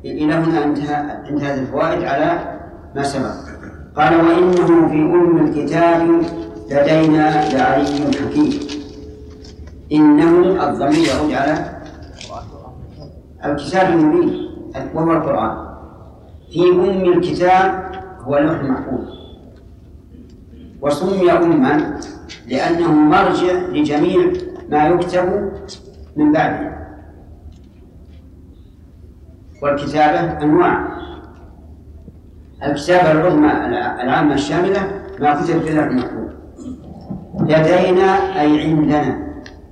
إلى هنا انتهت الفوائد على ما سبق. قال وإنه في أم الكتاب لدينا لعلي حكيم. إنه الضمير يعود على الكتاب المبين وهو القرآن. في أم الكتاب هو اللوح المحفوظ، وسمي أما لأنه مرجع لجميع ما يكتب من بعده. والكتابة أنواع: الكتابة العظمى العامة الشاملة ما كتب في اللوح المحفوظ. لدينا أي عندنا،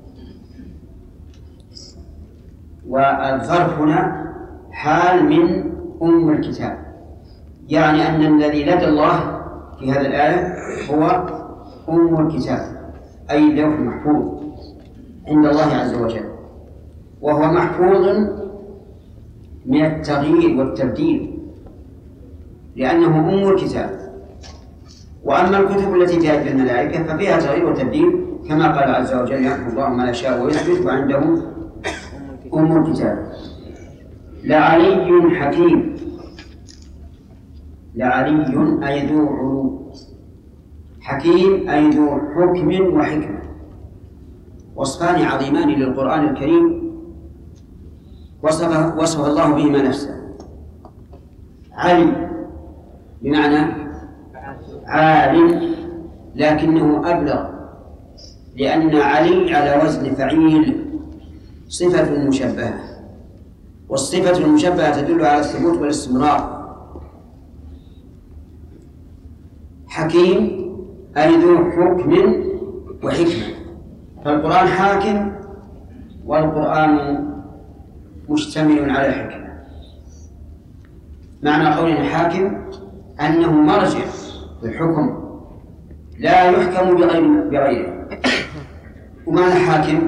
والظرف هنا حال من أم الكتاب، يعني أن الذي لدى الله في هذه الآية هو أم الكتاب، أي اللوح المحفوظ عند الله عز وجل، وهو محفوظ من التغيير والتبديل لأنه أم الكتاب. وأما الكتب التي جاءت بالملائكة ففيها تغيير وتبديل كما قال عز وجل: يحفظ الله ما يشاء ويثبت وعنده أم الكتاب. لعلي حكيم. لعلي أي ذو علو، حكيم أي ذو حكم وحكمة، وصفان عظيمان للقرآن الكريم وصف الله بهما نفسه. علي بمعنى عالم، لكنه أبلغ، لأن علي على وزن فعيل صفة مشبهة، والصفة المشبهة تدل على الثبوت والاستمرار. حكيم أي ذو حكم وحكمة، فالقرآن حاكم والقرآن مشتمل على الحكمة. معنى قولنا حاكم أنه مرجع للحكم لا يحكم بغيره. ومعنى حاكم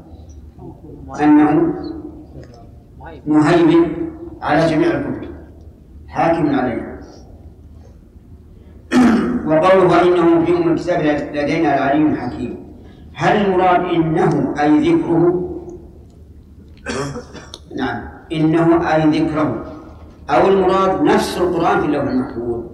أنه مهيمن على جميع الكتب، حاكم عليها. وقوله إنه في أم الكتاب لدينا لعلي حكيم، هل المراد إنه أي ذكره؟ نعم، إنه أي ذكره، أو المراد نفس القرآن في اللوح المحفوظ؟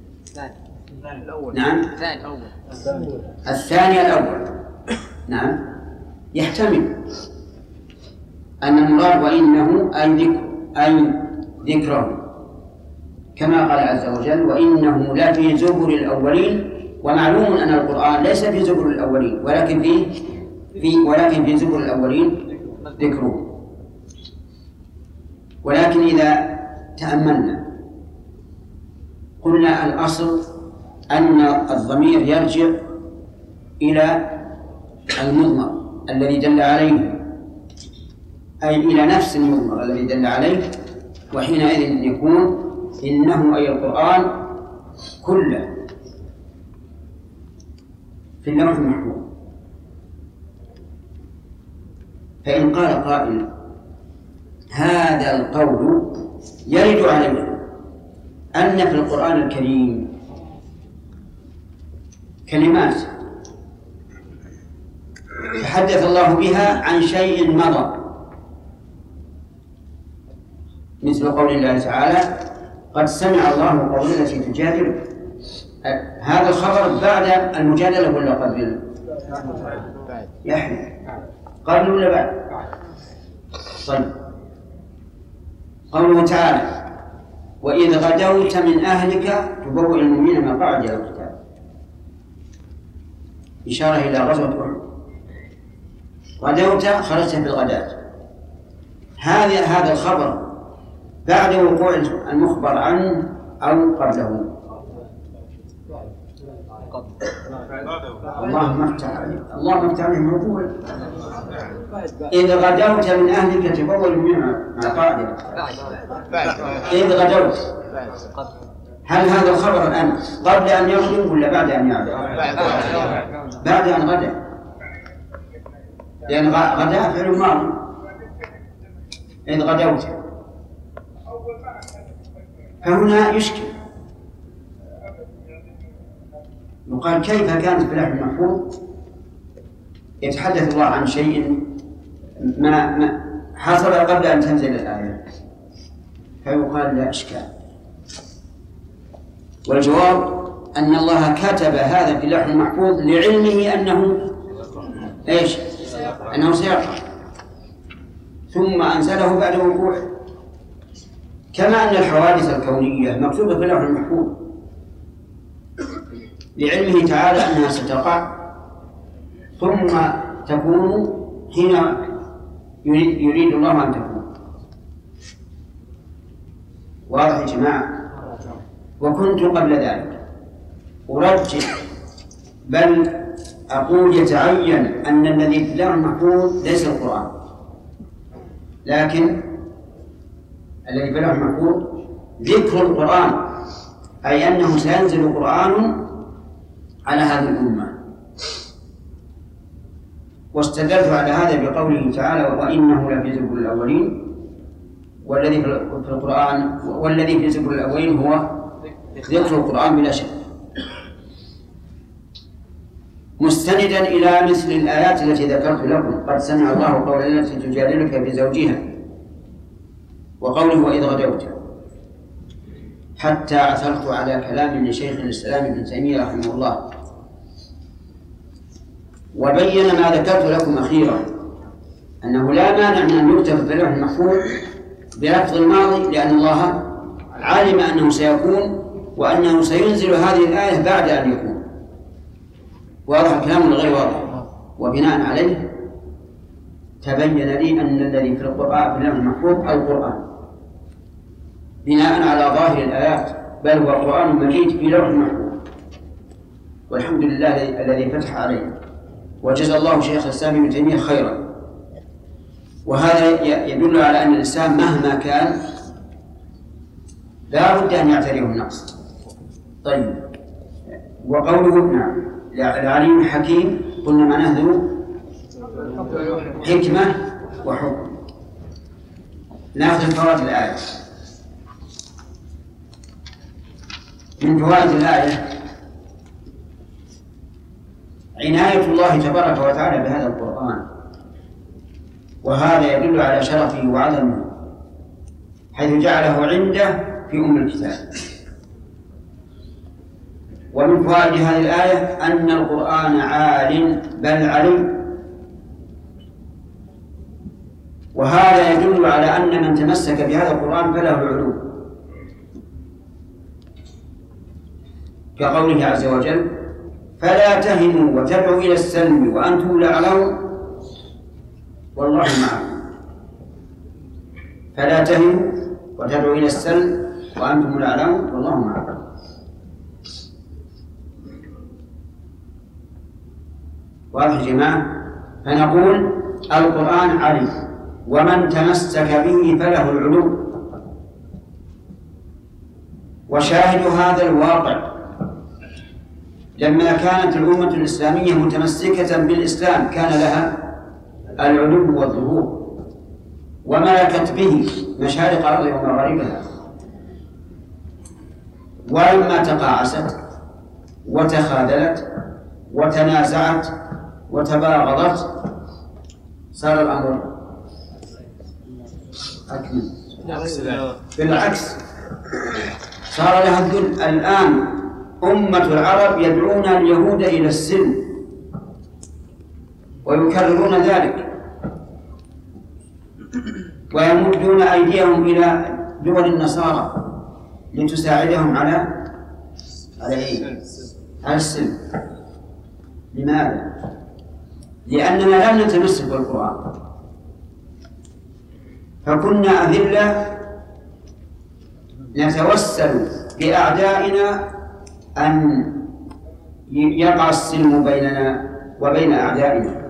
نعم، الثاني الأول. نعم، يحتمل أن المراد وإنه أي ذكره، كما قال عز وجل: وإنه لفي زبر الأولين. ومعلوم أن القرآن ليس في زبر الأولين، ولكن في زبر الأولين ذكره. ولكن إذا تأملنا قلنا الأصل أن الضمير يرجع إلى المضمر الذي دل عليه، أي إلى نفس المضمر الذي دل عليه، وحينئذ يكون إنه أي القرآن كله في اللوح المحفوظ. فإن قال قائل: هذا القول يرد عليه أن في القرآن الكريم كلمات تحدث الله بها عن شيء مضى، مثل قول الله تعالى: قد سمع الله قول التي تجادلك. هذا الخبر بعد المجادلة ولا قبل؟ يحيى قبل ولا بعد؟ طيب، قوله تعالى: وإذ غدوت من أهلك تبوئ المؤمنين مقاعد للقتال، إشارة إلى غزوة أحد. غدوت خرجت بالغداة. هذا الخبر بعد وقوع المخبر عنه أو قبله؟ اللهم افتح عليه موضوع. إذ غدوت من أهلك تبوئ المؤمنين مقاعد. إذ غدوت، هل هذا الخبر الآن قبل أن يغدو ولا بعد أن يغدو؟ بعد أن غدا، لأن غدا فعل ماضي. إذ غدوت، فهنا يشكل، يقال: كيف كانت في اللوح المحفوظ يتحدث الله عن شيء ما حصل قبل أن تنزل الآية؟ فيقال لا إشكال. والجواب أن الله كتب هذا في اللوح المحفوظ لعلمه أنه إيش؟ أنه سيقع، ثم أنزله بعد وقوعه، كما أن الحوادث الكونية مكتوبة في اللوح المحفوظ لعلمه تعالى أنها ستقع ثم تكون حين يريد الله أن تكون. واضح يا جماعة؟ وكنت قبل ذلك أرجح بل أقول يتعين أن الذي في اللوح المحفوظ ليس القرآن، لكن الذي في اللوح المحفوظ ذكر القرآن، أي أنه سينزل قرآن على هذه الأمة. واستدلت على هذا بقوله تعالى وإنه لفي زبر الأولين، والذي في القرآن والذي في زبر الأولين هو ذكر القرآن بلا شك، مستندا إلى مثل الآيات التي ذكرت لكم قد سمع الله قول التي تجادلك في زوجها، وقوله وإذ غدوت، حتى عثرت على كلام لشيخ الإسلام ابن تيمية رحمه الله، وبين ما ذكرت لكم أخيرا أنه لا مانع من أن يكتب في اللوح المحفوظ بلفظ الماضي، لأن الله علم أنه سيكون وأنه سينزل هذه الآية بعد أن يكون. واضح الكلام غير واضح؟ وبناء عليه تبين لي أن الذي في القرآن في اللوح المحفوظ القرآن بناء على ظاهر الآيات، بل هو قرآن مجيد في لوح محفوظ، والحمد لله الذي فتح عليه، وجزا الله شيخ الإسلام ابن تيمية خيرا. وهذا يدل على أن الإنسان مهما كان لا بد أن يعتريه النقص. طيب، وقوله نعم العليم الحكيم قلنا معناه ذو حكمة وحكم. نأخذ فوائد الآية. من فوائد الآية عناية الله تبارك وتعالى بهذا القرآن، وهذا يدل على شرفه وعظمه حيث جعله عنده في أم الكتاب. ومن فوائد هذه الآية أن القرآن عال بل علي، وهذا يدل على أن من تمسك بهذا القرآن فله العلو، كقوله عز وجل فلا تهنوا وتدعوا إلى السلم وأنتم الأعلون والله معكم. فلا تهنوا وتدعوا إلى السلم وأنتم الأعلون والله معكم. واضح يا جماعة؟ فنقول القرآن علي، ومن تمسك به فله العلو. وشاهد هذا الواقع لما كانت الأمة الإسلامية متمسكة بالإسلام كان لها العلو والظهور، وملكت به مشارق الأرض ومغاربها. ولما تقاعست وتخاذلت وتنازعت وتباغضت صار الأمر أكمل. بالعكس صار لها الذل. الآن أمة العرب يدعون اليهود إلى السلم ويكررون ذلك، ويمدون أيديهم إلى دول النصارى لتساعدهم على السلم. لماذا؟ لأننا لم نتمسك بالقرآن، فكنا أذلة نتوسل بأعدائنا أن يقع السلم بيننا وبين أعدائنا.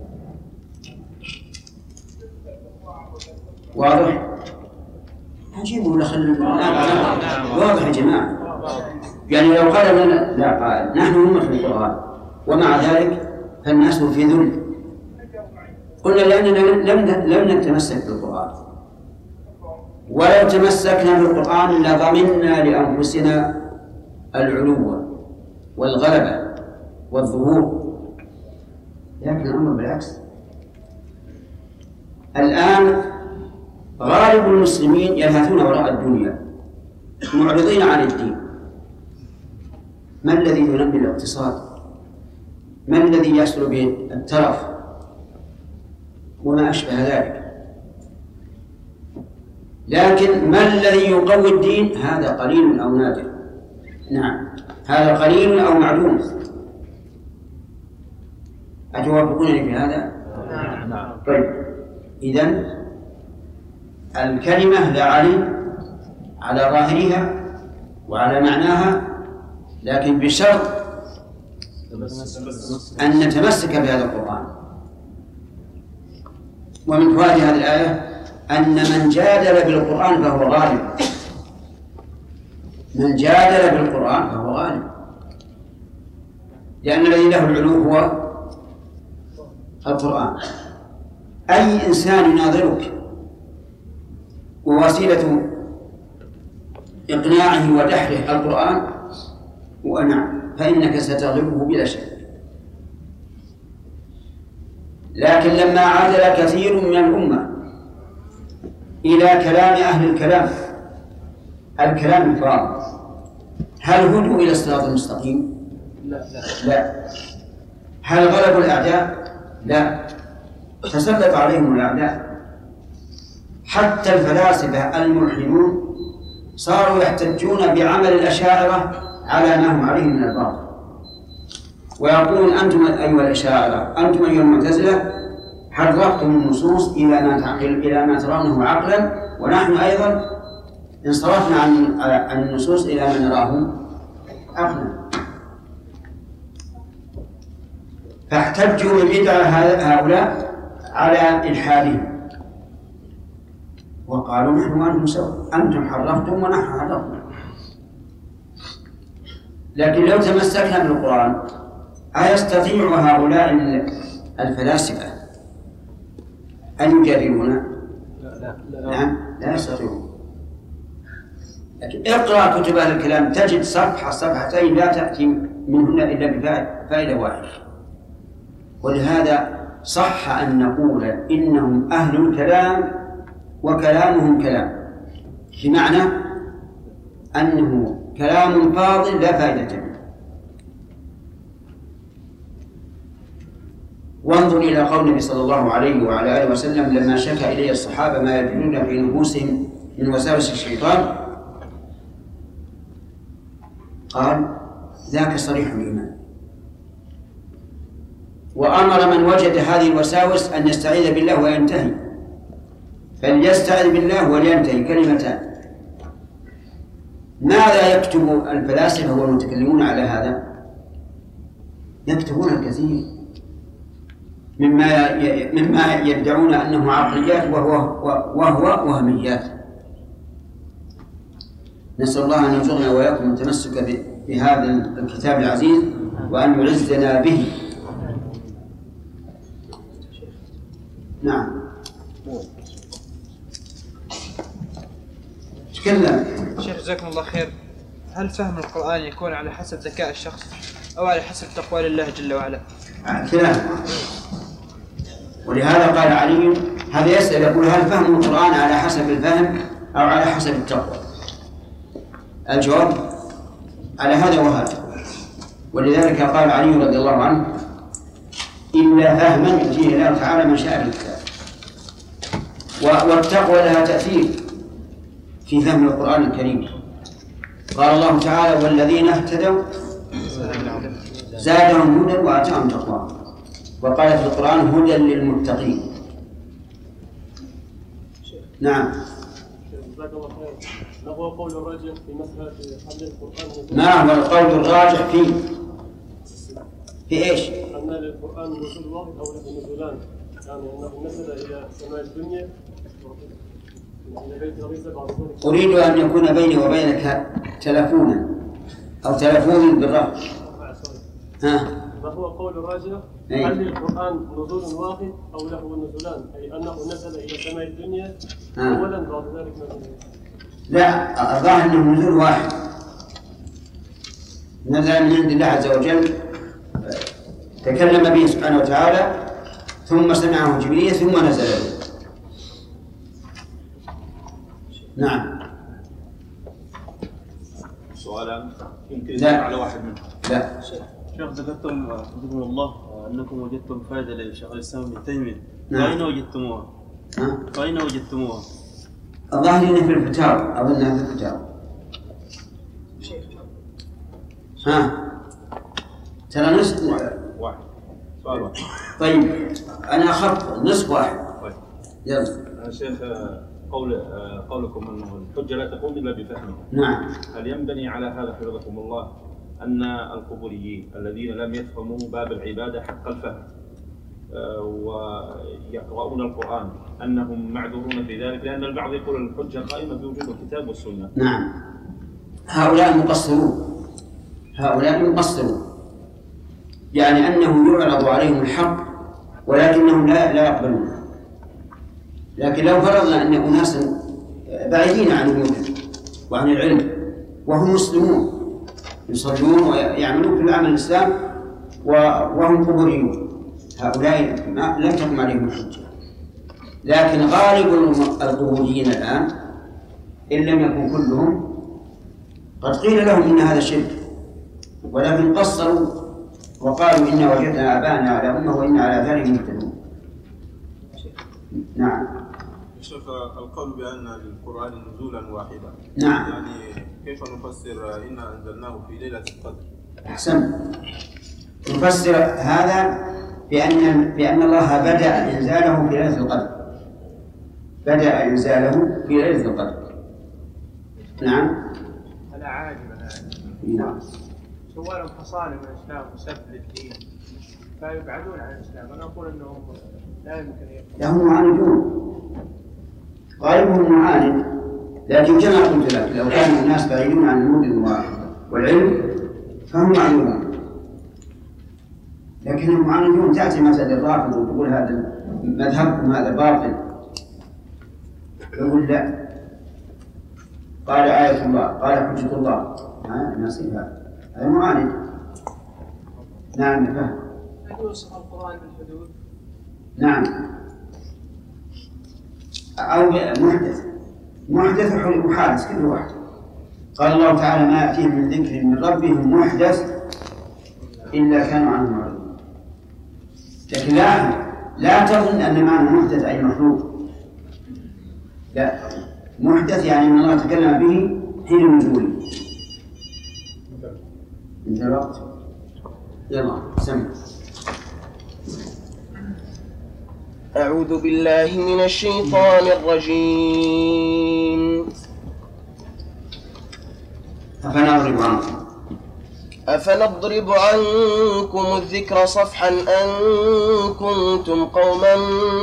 واضح؟ عجيب ولا واضح يا جماعة؟ يعني لو قال لنا لا قال نحن أمة القرآن ومع ذلك فالناس في ذل، قلنا لأننا لم نتمسك بالقرآن، ولو تمسكنا بالقرآن لضمننا لأنفسنا العلو والغلبة والظهور. لكن الأمر بالعكس. الآن غاية وغالب المسلمين يلهثون وراء الدنيا معرضين عن الدين. ما الذي ينمي الاقتصاد؟ ما الذي يحصل به الترف وما أشبه ذلك؟ لكن ما الذي يقوي الدين؟ هذا قليل أو نادر. نعم، هذا قليل أو معدوم. أتوافقونني في هذا؟ نعم. طيب، إذن الكلمة لا على ظاهرها وعلى معناها، لكن بشرط أن نتمسك بهذا القرآن. ومن فوائد هذه الآية أن من جادل بالقرآن فهو غالب. من جادل بالقرآن فهو غالب، لأن الذي له العلو هو القرآن. أي إنسان يناظرك ووسيلة إقناعه ودحره القرآن ونعم فإنك ستغلبه بلا شك. لكن لما عادل كثير من الأمة إلى كلام أهل الكلام الفاضل، هل هدوا إلى الصراط المستقيم؟ لا. هل غلبوا الأعداء؟ لا. تسلط عليهم الأعداء. حتى الفلاسفة الملحدون صاروا يحتجون بعمل الأشاعرة على ما هم عليه من الباطل، ويقولون أنتم أيها الأشاعرة، أنتم أيها المعتزلة، حرفتم النصوص إلى ما ترونه عقلا، ونحن أيضا انصرفنا عن النصوص إلى ما نراه عقلا. فاحتجوا ببدع هؤلاء على إلحادهم وقالوا نحن وأنتم سوا، أنتم حرفتم ونحن حرفنا. لكن لو تمسكنا بالقرآن أيستطيع هؤلاء الفلاسفة أن يجادلونا؟ نعم، لا يستطيعون. لكن اقرأ كتب أهل الكلام تجد صفحتين لا تأتي منهن إلا بفائدة واحدة. ولهذا صح أن نقول إنهم أهل الكلام وكلامهم كلام، بمعنى أنه كلام فاضل لا فائدة منه. وانظر إلى قول النبي صلى الله عليه وعلى آله وسلم لما شكى إليه الصحابة ما يجدون في نفوسهم من وساوس الشيطان، قال ذاك صريح الإيمان. وأمر من وجد هذه الوساوس أن يستعيذ بالله وينتهي، فليستعذ بالله ولينتهي، كلمتان. ماذا يكتب الفلاسفة والمتكلمون على هذا؟ يكتبون الكثير مما يدعون أنه عقليات وهو وهميات. نسأل الله أن يرزقنا وإياكم التمسك بهذا الكتاب العزيز وأن يعزنا به. نعم، تكلم شيخ جزاكم الله خير. هل فهم القرآن يكون على حسب ذكاء الشخص أو على حسب تقوى لله جل وعلا؟ كلام. ولهذا قال علي هذا يسأل يقول هل فهم القرآن على حسب الفهم أو على حسب التقوى؟ الجواب على هذا وهذا. ولذلك قال علي رضي الله عنه إلا فهما يؤتيه الله تعالى من شاء بالكتاب. والتقوى لها تأثير في فهم القرآن الكريم. قال الله تعالى والذين اهتدوا زادهم هدى وآتاهم تقواهم. وقال في القرآن هدى للمتقين. نعم. ما هو القول الراجح في مسألة حمل القرآن؟ ما هو القول الراجح في إيش؟ أن للقرآن نزول واحد أو له نزولان، يعني أنه نزل إلى سماء الدنيا إلى بيت رئيس بعض ذلك. أريد أن يكون بيني وبينك تلفونا أو تلفون بالرفع. ما هو القول الراجح؟ هل للقرآن نزول واحد أو له نزولان، أي أنه نزل إلى سماء الدنيا أولا بعد ذلك نزل؟ لا، الظاهر أنه نزول واحد، نزل من عند الله عز وجل، تكلم به سبحانه وتعالى ثم سمعه جبريل ثم نزل له. نعم. سؤالا يمكن على واحد منهم. لا. شيخ ذكرتم حفظكم الله أنكم وجدتم فائدة لشيخ الإسلام ابن تيمية. نعم. أين وجدتموها؟ أين وجدتموها؟ الظاهر إنه في الفتاوى، أظنها في الفتاوى. ترى نصف واحد. سؤال واحد. طيب أنا أخذت نصف واحد. طيب. يلا. شيخ قولكم أنه الحجة لا تقوم إلا بفهمها. نعم. هل ينبني على هذا حفظكم الله أن القبوريين الذين لم يفهموا باب العبادة حق الفهم ويقرؤون القرآن أنهم معذورون في ذلك؟ لأن البعض يقول الحجة قائمة بوجود الكتاب والسنة. نعم. هؤلاء مقصرون، يعني أنه يعرض عليهم الحق ولكنهم لا يقبلون. لكن لو فرضنا أن أناسا بعيدين عن الوجود وعن العلم وهم مسلمون يصلون ويعملون في عمل الإسلام وهم قبوريون، هؤلاء لم تقم عليهم الحجة. لكن غالب القبوريين الآن إن لم يكن كلهم قد قيل لهم إن هذا شرك، ولكن قصروا وقالوا إن وجدنا آباءنا على أمة وإن على ذلك مهتدون. نعم. شيخ القول بأن للقرآن نزولا واحدا، نعم، يعني كيف نفسر إنا أنزلناه في ليلة القدر؟ أحسن. نفسر هذا بأن الله بدأ إنزاله في ليلة القدر، بدأ إنزاله في ليلة القدر. نعم. هذا عاجب. نعم. سوالهم حصانة من الإسلام وسب للدين فيبعدون عن الإسلام. أنا أقول أنهم لا يمكن يكون. هم معاندون، غالبهم معاند، لكن كما قلت لك لو كان الناس بعيدون عن المدن والعلم فهم معاندون، لكنهم معاندون. تأتي مسألة الرافض وتقول هذا مذهبكم هذا باطل، يقول لا، قال آية الله، قال حجة الله، نصيبها، هذا معاند. نعم. فهم. هل يوصف القرآن بالحدود؟ نعم. أو محدث وحادث كل واحد. قال الله تعالى ما يأتيهم من ذكر من ربهم محدث إلا كانوا عنه معرضين. لكن لا تظن أن معنى محدث أي مخلوق، لا، محدث يعني أن الله تكلم به حين نزوله. انت الوقت، يلا سمع. أعوذ بالله من الشيطان الرجيم. أفنضرب عنكم الذكر صفحا أن كنتم قوما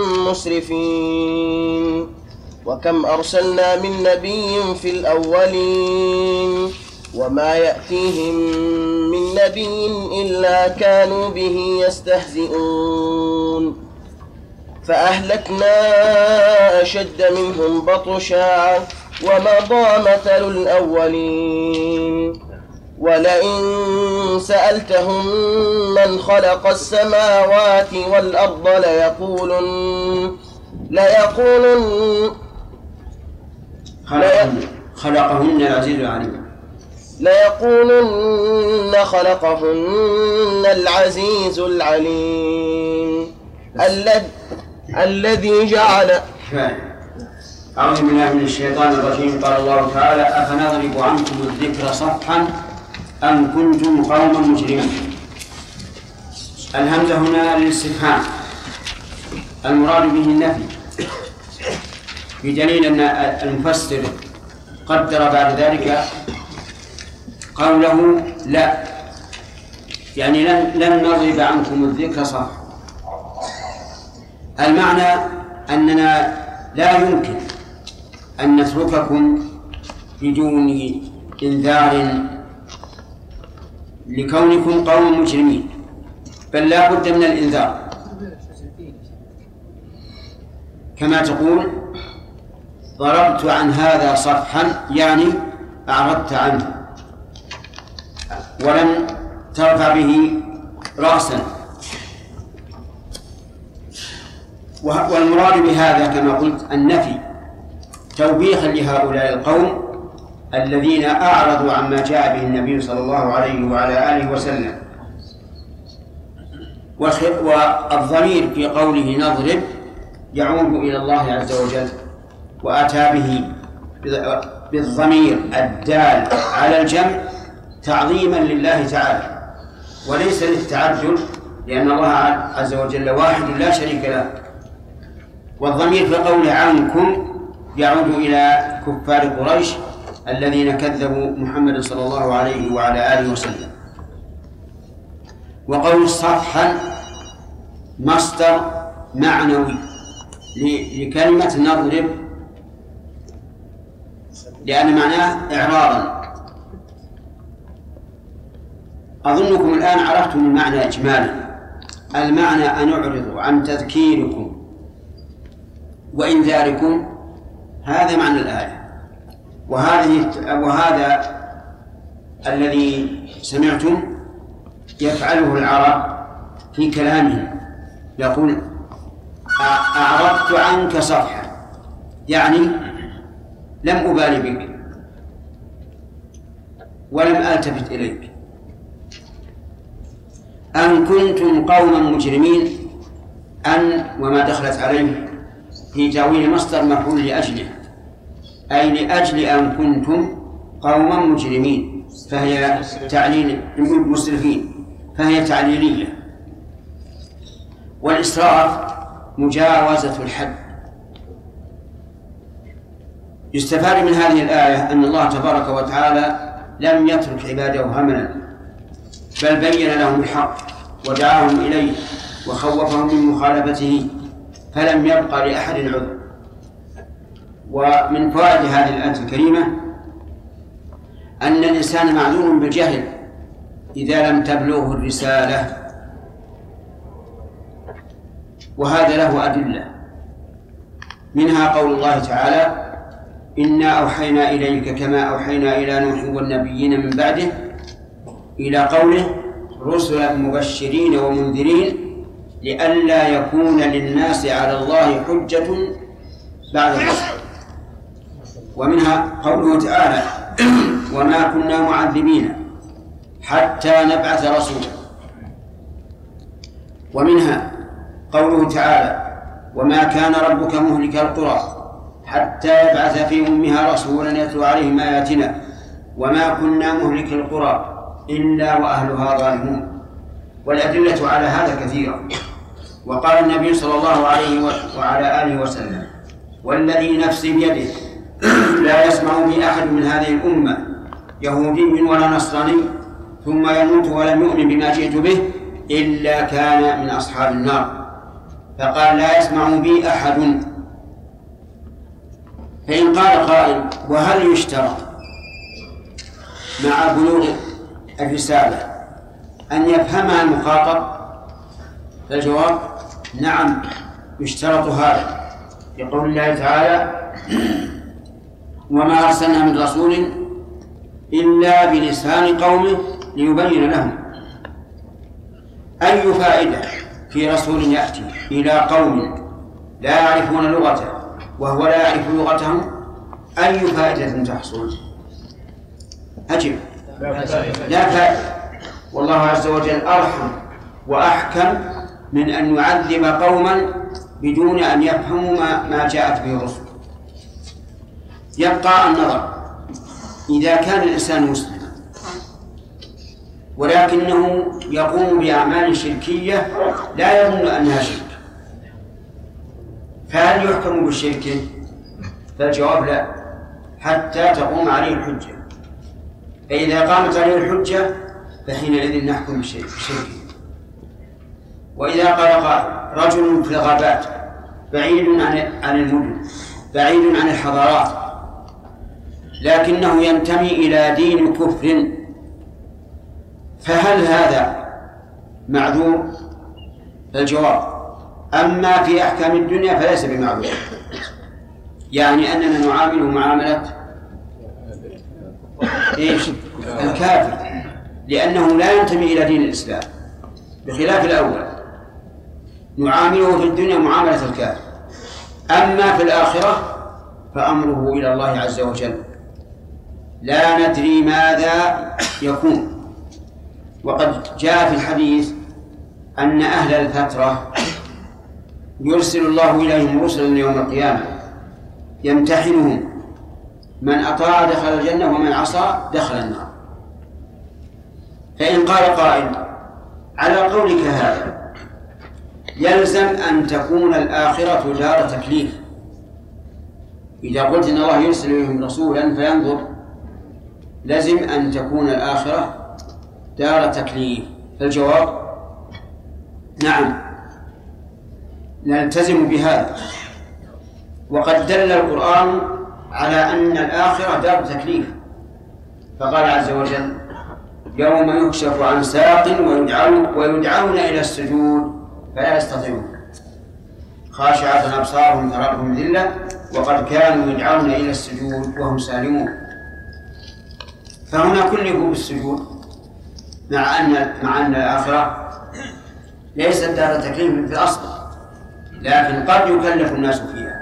مسرفين. وكم أرسلنا من نبي في الأولين وما يأتيهم من نبي إلا كانوا به يستهزئون. فأهلكنا أشد منهم بطشا ومضى مثل الأولين. ولئن سألتهم من خلق السماوات والأرض خلقهن العزيز العليم. ليقولن خلقهن العزيز العليم الذي جعل. أعوذ بالله من الشيطان الرجيم. قال الله تعالى أفنضرب عنكم الذكر صفحا أن كنتم قوما مجرمين. الهمزة هنا للاستفهام، المراد به النفي، بدليل أن المفسر قدر بعد ذلك قوله لا، يعني لن نضرب عنكم الذكر صفحا. المعنى أننا لا يمكن أن نترككم بدون إنذار لكونكم قوم مجرمين، بل لا بد من الإنذار، كما تقول ضربت عن هذا صفحا، يعني أعرضت عنه ولم ترفع به رأسا. والمراد بهذا كما قلت النفي، توبيخا لهؤلاء القوم الذين أعرضوا عما جاء به النبي صلى الله عليه وعلى آله وسلم. والضمير في قوله نضرب يعود إلى الله عز وجل، وأتى به بالضمير الدال على الجمع تعظيما لله تعالى وليس للتعدد، لأن الله عز وجل واحد لا شريك له. والضمير في قوله عنكم يعود إلى كفار قريش الذين كذبوا محمد صلى الله عليه وعلى آله وسلم. وقول صفحا مصدر معنوي لكلمة نضرب، لأن معناه إعراضا. أظنكم الآن عرفتم المعنى إجمالا. المعنى أن أعرض عن تذكيركم وإنذاركم، هذا معنى الآية. وهذا الذي سمعتم يفعله العرب في كلامهم، يقول أعرضت عنك صفحا، يعني لم أبالي بك ولم ألتفت إليك. أن كنتم قوما مجرمين، أن وما دخلت عليه في تأويل مصدر مفعول لأجله، أي لأجل أن كنتم قوما مجرمين، فهي تعليل مسرفين، فهي تعليلية. والإسراف مجاوزة الحد. يستفاد من هذه الآية أن الله تبارك وتعالى لم يترك عباده هملا، بل بين لهم الحق ودعاهم إليه وخوفهم من مخالفته، فلم يبقى لأحد عذر. ومن فوائد هذه الآية الكريمة أن الإنسان معذور بالجهل إذا لم تبلغه الرسالة، وهذا له أدلة، منها قول الله تعالى إنا أوحينا إليك كما أوحينا إلى نوح والنبيين من بعده، إلى قوله رسلا مبشرين ومنذرين لئلا يكون للناس على الله حجة بعد الرسل. ومنها قوله تعالى وما كنا معذبين حتى نبعث رسولا. ومنها قوله تعالى وما كان ربك مهلك القرى حتى يبعث في أمها رسولا يتلو عليهم آياتنا وما كنا مهلك القرى إلا وأهلها ظالمون. والأدلة على هذا كثيرة. وقال النبي صلى الله عليه وعلى آله وسلم والذي نفسي بيده لا يسمع بي أحد من هذه الأمة يهودي ولا نصراني ثم يموت ولم يؤمن بما جئت به إلا كان من أصحاب النار. فقال لا يسمع بي أحد. فإن قال قائل وهل يشترط مع بلوغ الرسالة أن يفهمها المخاطب؟ فالجواب نعم يشترط هذا، يقول الله تعالى وما أرسلنا من رسول إلا بلسان قومه ليبين لهم. أي فائدة في رسول يأتي إلى قوم لا يعرفون لغته وهو لا يعرف لغتهم؟ أي فائدة تحصل؟ أجب لا فائدة. والله عز وجل أرحم وأحكم من أن يعذب قوما بدون أن يفهموا ما جاءت به الرسل. يبقى النظر إذا كان الإنسان مسلما ولكنه يقوم بأعمال شركية لا يظن أنها شرك، فهل يحكم بالشرك؟ فالجواب لا، حتى تقوم عليه الحجة. فإذا قامت عليه الحجة فحينئذ نحكم بالشرك. وإذا قال رجل في الغابات بعيد عن المدن بعيد عن الحضارات لكنه ينتمي إلى دين كفر، فهل هذا معذور؟ الجواب أما في أحكام الدنيا فليس بمعذور، يعني أننا نعامله معاملة الكافر لأنه لا ينتمي إلى دين الإسلام، بخلاف الأول نعامله في الدنيا معاملة الكافر. أما في الآخرة فأمره إلى الله عز وجل، لا ندري ماذا يكون. وقد جاء في الحديث أن أهل الفترة يرسل الله إليهم رسلا يوم القيامة يمتحنهم، من أطاع دخل الجنة ومن عصى دخل النار. فإن قال قائل على قولك هذا يلزم أن تكون الآخرة دار تكليف، إذا قلت إن الله يرسل إليهم رسولا فينظر، لازم أن تكون الآخرة دار تكليف. فالجواب نعم، نلتزم بهذا. وقد دل القرآن على أن الآخرة دار تكليف، فقال عز وجل يوم يكشف عن ساق ويدعون إلى السجود فلا يستطيعون خاشعة أبصارهم تراهم ذلة وقد كانوا يدعون إلى السجود وهم سالمون. فهنا كلفوا بالسجود مع أن الآخرة ليست دار تكليف في الأصل، لكن قد يكلف الناس فيها.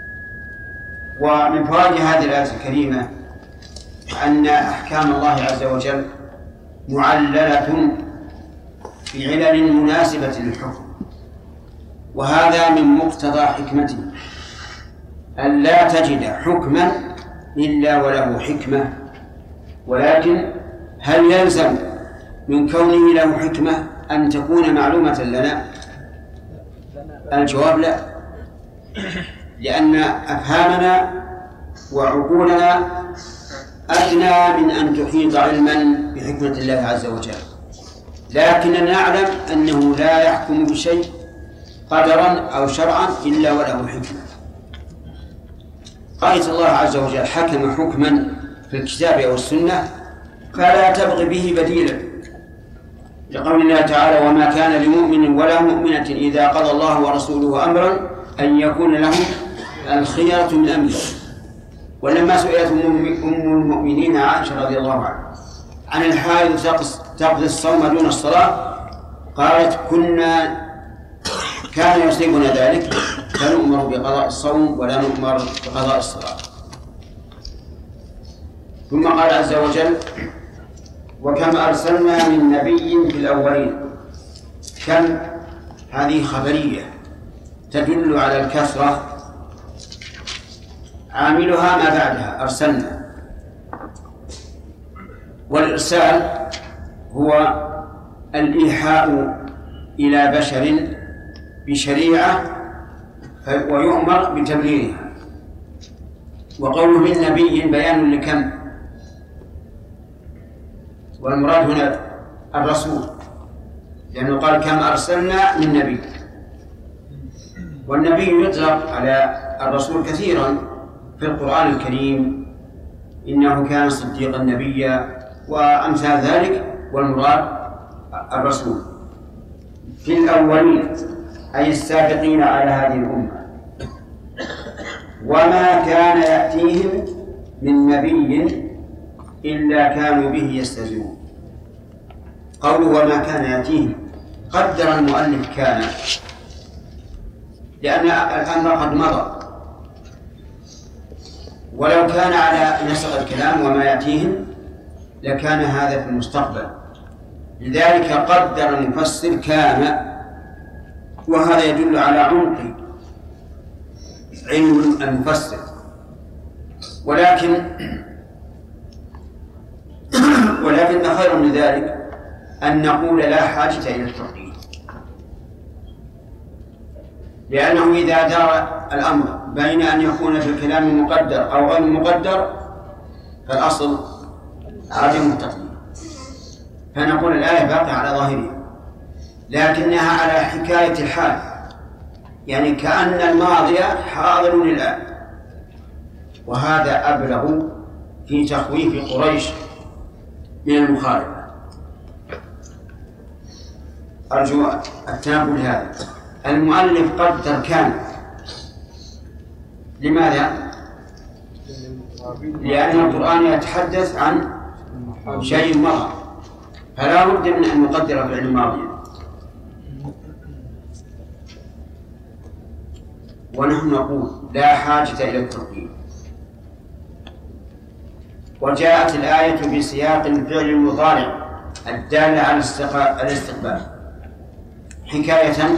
ومن فوائد هذه الآية الكريمة أن أحكام الله عز وجل معللة في علل مناسبة للحكم، وهذا من مقتضى حكمته أن لا تجد حكما إلا وله حكمة. ولكن هل يلزم من كونه له حكمة أن تكون معلومة لنا؟ الجواب لا، لأن أفهامنا وعقولنا أدنى من أن تحيط علما بحكمة الله عز وجل، لكننا نعلم أنه لا يحكم بشيء قدرا أو شرعا إلا وله حكمة. رأيت الله عز وجل حكم حكما في الكتاب أو السنة فلا تبغي به بديلا، لقول الله تعالى وما كان لمؤمن ولا مؤمنة إذا قضى الله ورسوله أمرا أن يكون لهم الخيرة من أمره. ولما سئلت أم المؤمنين عائشة رضي الله عنها عن الحائض تقضي الصوم دون الصلاة قالت كان يصيبنا ذلك فنؤمر بقضاء الصوم ولا نؤمر بقضاء الصلاة. ثم قال عز وجل وكم أرسلنا من نبي في الأولين. كم هذه خبرية تدل على الكثرة، عاملها ما بعدها أرسلنا. والإرسال هو الإيحاء إلى بشر بشريعة ويؤمر بتبليغها. وقوله من نبي بيان لكم، والمراد هنا الرسول، لأنه قال كم أرسلنا من نبي. والنبي يطلق على الرسول كثيرا في القرآن الكريم، إنه كان صديقا نبيا وأمثال ذلك، والمراد الرسول. في الأولين أي السابقين على هذه الأمة. وما كان يأتيهم من نبي إلا كانوا به يستهزئون. قوله وما كان يأتيهم قدر المؤلف كان، لأن الأمر قد مضى، ولو كان على نسق الكلام وما يأتيهم لكان هذا في المستقبل. لذلك قدر المفسر كان، وهذا يدل على عمق علم المفسر. ولكن خير من ذلك أن نقول لا حاجة إلى التقدير، لأنه إذا دار الأمر بين أن يكون في الكلام مقدر أو غير مقدر فالأصل عدم التقدير، فنقول الآية باقية على ظاهرها، لكنها على حكاية الحال، يعني كأن الماضي حاضر الآن. وهذا أبلغ في تخويف قريش من المخالفة. أرجو التنبه لهذا. المؤلف قدر كان، لماذا؟ لأن القرآن يتحدث عن شيء مضى، فلا بد من أن نقدر فعل الماضي. ونحن نقول لا حاجة إلى التقدير، وجاءت الآية بسياق الفعل المضارع الدال على الاستقبال حكاية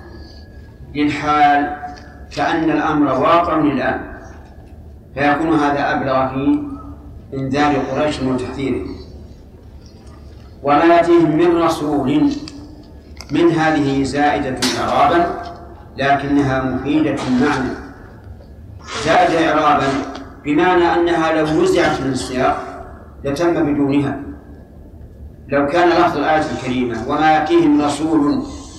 للحال كأن الأمر واقع الآن، فيكون هذا أبلغ في إنذار قريش وتحذيره. وما يأتيهم من رسول من هذه زائدة إعرابا لكنها مفيدة معنى. زائدة إعرابا بمعنى أنها لو وزعت من السياق لتم بدونها. لو كان لفظ الآية الكريمة وما يأتيهم رسول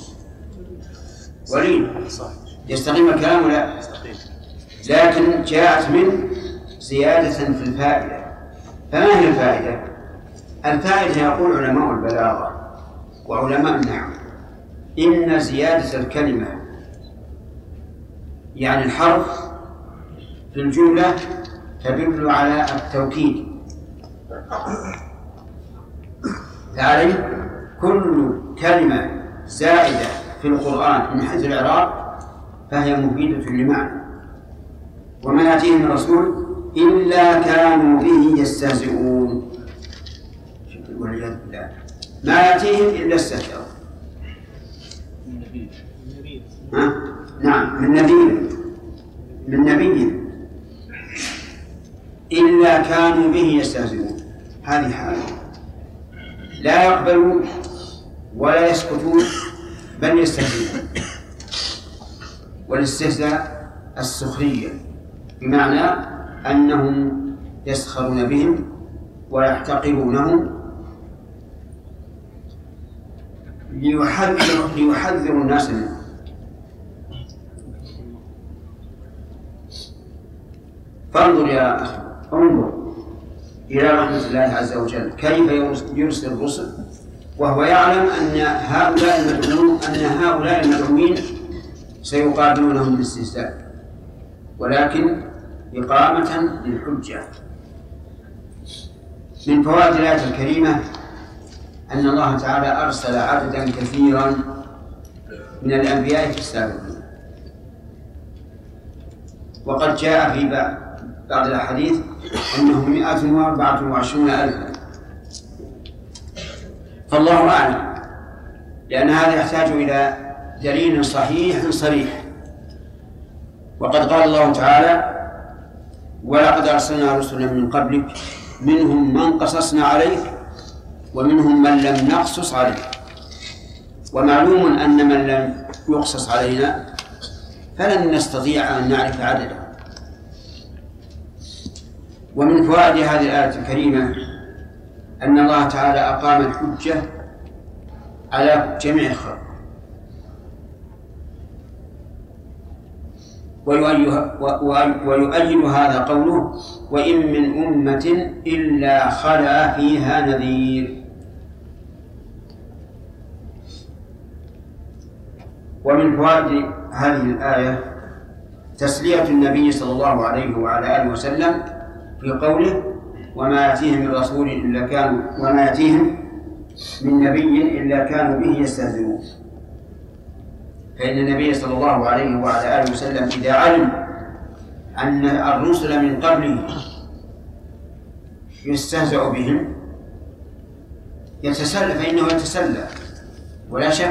وليد يستقيم الكلام ولا؟ لكن جاءت من زيادة في الفائدة. فما هي الفائدة؟ الفائدة يقول علماء البلاغة وعلماء النحو إن زيادة الكلمة يعني الحرف في الجملة تدل على التوكيد. فعليه كل كلمة زائدة في القرآن من حيث الإعراب فهي مفيدة لمعنى. وما يأتيهم من رسول إلا كانوا به يستهزئون، والعياذ بالله، ما يأتيهم إلا استهزئوا. نعم، من نبي إلا كانوا به يستهزئون. هذه حالة لا يقبلون ولا يسكتون بل يستهزئون. والاستهزاء السخرية بمعنى أنهم يسخرون بهم ويحتقرونهم ليحذروا الناس منه. فانظر يا أخي، انظر إلى رحمة الله عز وجل كيف يرسل الرسل وهو يعلم أن هؤلاء المدعوين سيقابلونهم بالاستهزاء، ولكن إقامة للحجة. من فوائد الآية الكريمة أن الله تعالى أرسل عددا كثيرا من الأنبياء في السابقين، وقد جاء في بعض الأحاديث أنه 124,000. فالله أعلم، لأن هذا يحتاج إلى دليل صحيح صريح. وقد قال الله تعالى: ولقد أرسلنا رسلا من قبلك منهم من قصصنا عليك ومنهم من لم نقصص عليك. ومعلوم أن من لم يقصص علينا فلن نستطيع أن نعرف عدده. ومن فوائد هذه الآية الكريمة أن الله تعالى أقام الحجة على جميع الخلق، ويؤيد هذا قوله: وإن من أمة إلا خلا فيها نذير. ومن فوائد هذه الآية تسلية النبي صلى الله عليه وعلى آله وسلم في قوله: وما يأتيهم من رسول إلا كانوا وما يأتيهم من نبي إلا كانوا به يستهزئون. فإن النبي صلى الله عليه وعلى آله وسلم إذا علم أن الرسل من قبله يستهزأ بهم يتسلى، فإنه يتسلى ولا شك.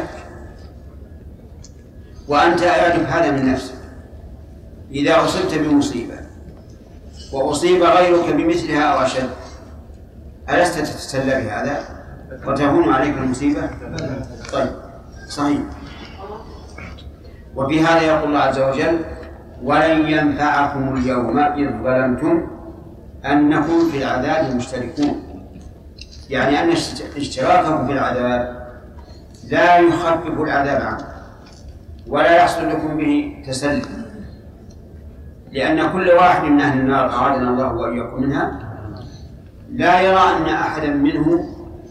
وأنت أعرف هذا من نفسك، إذا أصبت بمصيبة وأصيب غيرك بمثلها أو أشد ألست تتسلى بهذا وتهون عليك المصيبة؟ طيب، صحيح. وفي هذا يقول الله عز وجل: ولن ينفعكم اليوم إذ ظلمتم أنكم في العذاب مشتركون. يعني أن اشتراككم في العذاب لا يخفف العذاب عنكم ولا يحصل لكم به تسلي، لأن كل واحد من أهل النار أعاذنا الله وإياكم منها لا يرى أن أحدا منه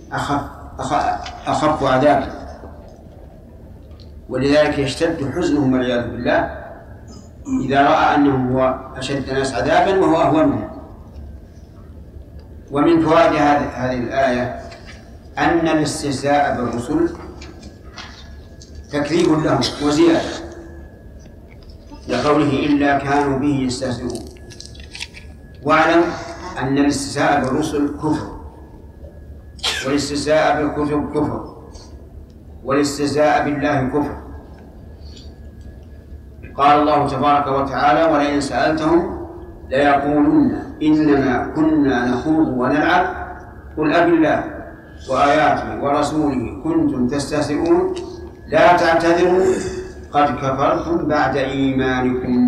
أخف عذابا، ولذلك يشتد حزنهم والعياذ بالله إذا رأى أنه هو أشد الناس عذابا وهو أهونهم. ومن فوائد هذه الآية أن الاستهزاء بالرسل تكذيب لهم وزيادة، لقوله: إلا كانوا به يستهزئون. واعلم أن الاستهزاء بالرسل كفر، والاستهزاء بالكتب كفر، والاستهزاء بالله كفر. قال الله تبارك وتعالى: ولئن سألتهم ليقولن إنما كنا نخوض ونلعب قل أبالله وآياته ورسوله كنتم تستهزئون لا تعتذروا قد كفرتم بعد إيمانكم.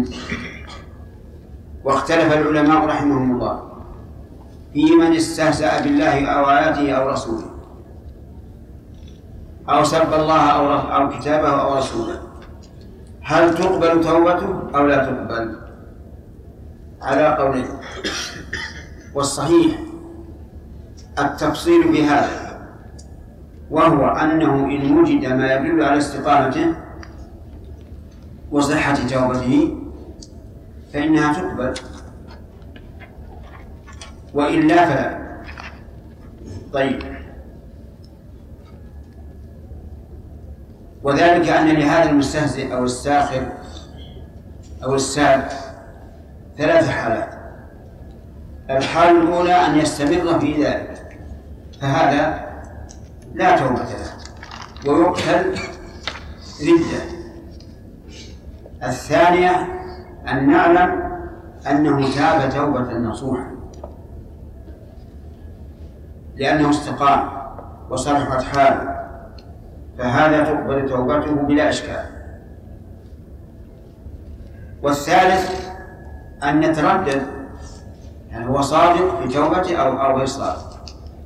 واختلف العلماء رحمهم الله في من استهزأ بالله أو آياته أو رسوله، أو سب الله أو كتابه أو رسوله، هل تقبل توبته أو لا تقبل؟ على قولين، والصحيح التفصيل في هذا، وهو أنه إن وجد ما يدل على استقامته وصحة توبته فإنها تقبل، وإلا فلا. طيب، وذلك أن لهذا المستهزئ أو الساخر أو الساب 3 حالات. الحالة الأولى أن يستمر في ذلك، فهذا لا توبة له ويقتل ردة. الثانية أن نعلم أنه تاب توبة نصوحا لأنه استقام وصلحت حاله، فهذا تقبل توبته بلا إشكال. والثالث أن نتردد يعني هو صادق في توبته أو غير صادق،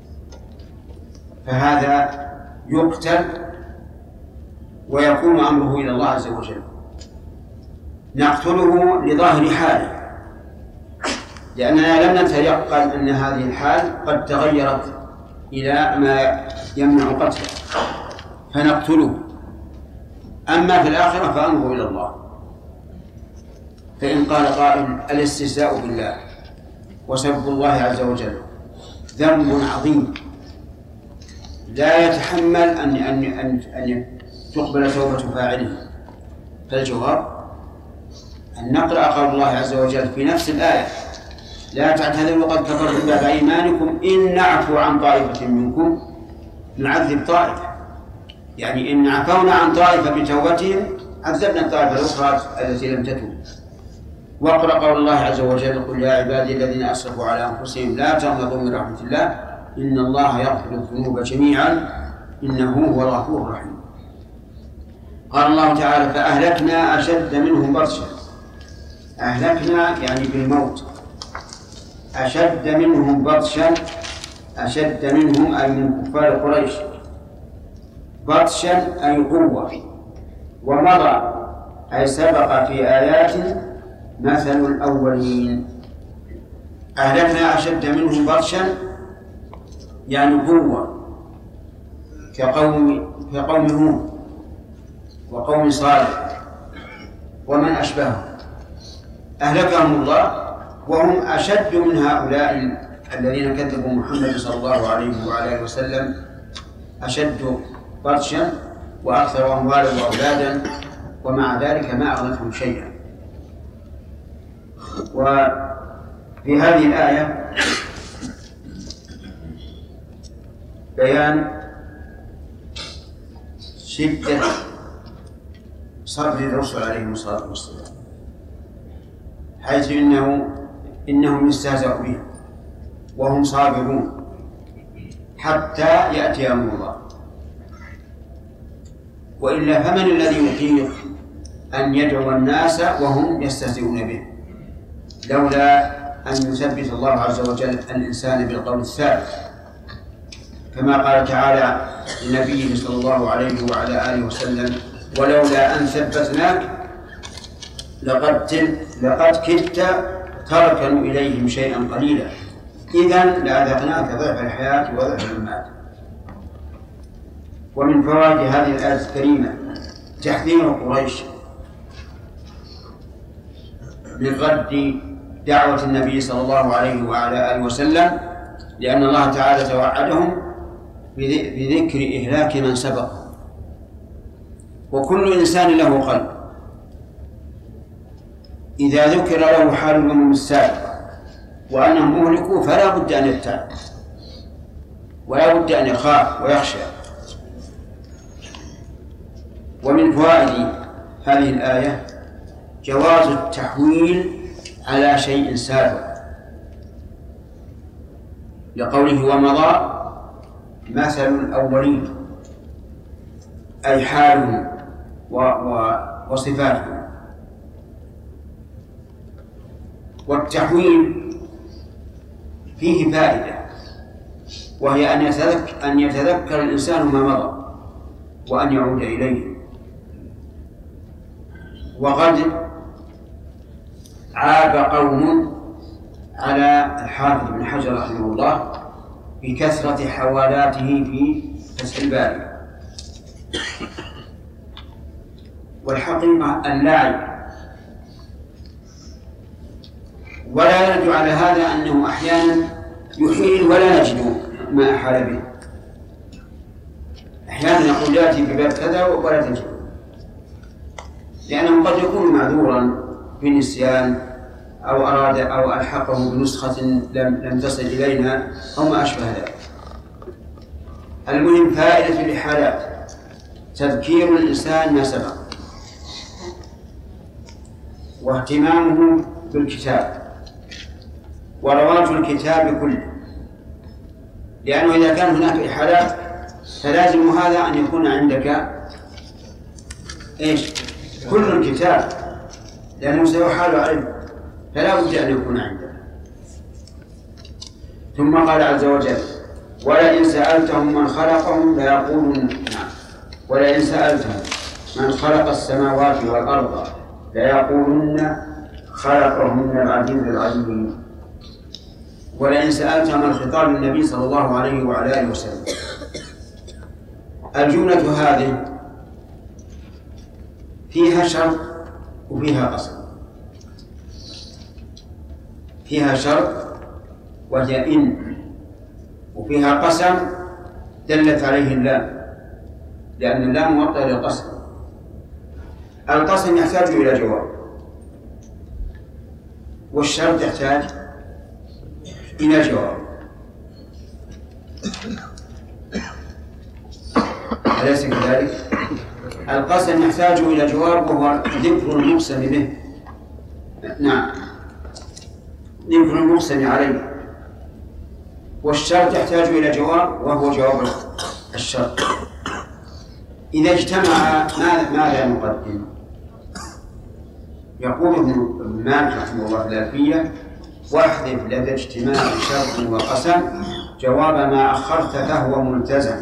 فهذا يقتل ويكون أمره إلى الله عز وجل. نقتله لظاهر حاله لأننا لم نتيقن أن هذه الحال قد تغيرت إلى ما يمنع قتله فنقتله. أما في الآخرة فأمره إلى الله. فإن قال قائل: الاستهزاء بالله وسب الله عز وجل ذنب عظيم لا يتحمل أن تقبل توبة فاعله، فالجواب أن نقرأ قول الله عز وجل في نفس الآية: لا تعتذروا قد كفرتم بعد إيمانكم إن نعفو عن طائفة منكم نعذب طائفة، يعني إن عفونا عن طائفة بتوبتهم عذبنا الطائفة الأخرى التي لم تتوب. واقرأ قول الله عز وجل: قل يا عبادي الذين أسرفوا على أنفسهم لا تقنطوا من رحمة الله إن الله يغفر الذنوب جميعا إنه هو الغفور الرحيم. قال الله تعالى: فأهلكنا أشد منهم بطشا. أهلكنا يعني بالموت، أشد منهم بطشا، أشد منهم أي من كفار قريش، بطشا أي قوة، ومضى أي سبق في آيات مثل الأولين. أهلكنا أشد منهم بطشا يعني قوة، كقوم هود وقوم صالح ومن أشبههم، أهلكهم الله وهم أشد من هؤلاء الذين كذبوا محمد صلى الله عليه وعلى آله وسلم، أشد بطشا وأكثر أموالا وأولادا، ومع ذلك ما أغنتهم شيئا. وفي هذه الآية بيان شدة صبر الرسل عليهم الصلاة والسلام، حيث إنهم يستهزئوا بهم وهم صابرون حتى يأتي أمر الله، وإلا فمن الذي يطيق أن يدعو الناس وهم يستهزئون به؟ لولا أن يثبت الله عز وجل الإنسان بالقول الثابت، كما قال تعالى لنبيه صلى الله عليه وعلى آله وسلم: ولولا أن ثبتناك لقد كدت تركن إليهم شيئا قليلا إذن لأذقناك ضعف الحياة وضعف الممات. ومن فوائد هذه الآية الكريمة تحذير قريش من رد دعوة النبي صلى الله عليه وعلى آله وسلم، لأن الله تعالى توعدهم بذكر إهلاك من سبق، وكل إنسان له قلب إذا ذكر له حال الأمم السابقة وأنهم أهلكوا فلا بد أن يتعب ولا بد أن يخاف ويخشى. ومن فوائد هذه الآية جواز التحويل على شيء سابق، لقوله ومضى مثل الأولين، أي حالهم وصفاتهم. والتحويل فيه فائدة، وهي أن يتذكر الإنسان ما مضى وأن يعود إليه. وقد عاب قوم على الحافظ بن حجر رحمه الله بكثرة حوالاته في فتح الباري، والحقيقة اللاعب، ولا يرد على هذا أنه أحيانا يحيل ولا نجد ما أحال به. أحيانا يقول يأتي بباب كذا ولا تجد، لأنه قد يكون معذورا بالنسيان أو أراد أو ألحقه بنسخة لم تصل إلينا أو ما أشبه ذلك. المهم فائدة الإحالات تذكير الإنسان ما سبق، واهتمامه بالكتاب ورواج الكتاب كله، لأنه إذا كان هناك إحالات فلازم هذا أن يكون عندك كل الكتاب، لأنه سيحال عليه، فلا بد أن يكون عندك. ثم قال عز وجل ولئن سألتهم من خلقهم ليقولن نعم، ولئن سألتهم من خلق السماوات والأرض ليقولن خلقهن العزيز العليم. ولئن سألتهم الخطاب للنبي صلى الله عليه وعلى آله وسلم. الجملة هذه فيها شرط وفيها قسم. فيها شرط وهي إن، وفيها قسم دلت عليه اللام، لأن اللام موطئ للقسم. القسم يحتاج إلى جواب، والشرط يحتاج إلى جواب، أليس كذلك؟ القسم يحتاج إلى جواب وهو ذكر المقسم به، نعم، ذكر المقسم عليه. والشرط يحتاج إلى جواب وهو جواب الشرط. إذا اجتمع ماذا نقدم؟ يقول ابن مالك رحمه الله في الألفية واحذف لدى اجتماع شرط وقسم جواب ما أخرت فهو ملتزم.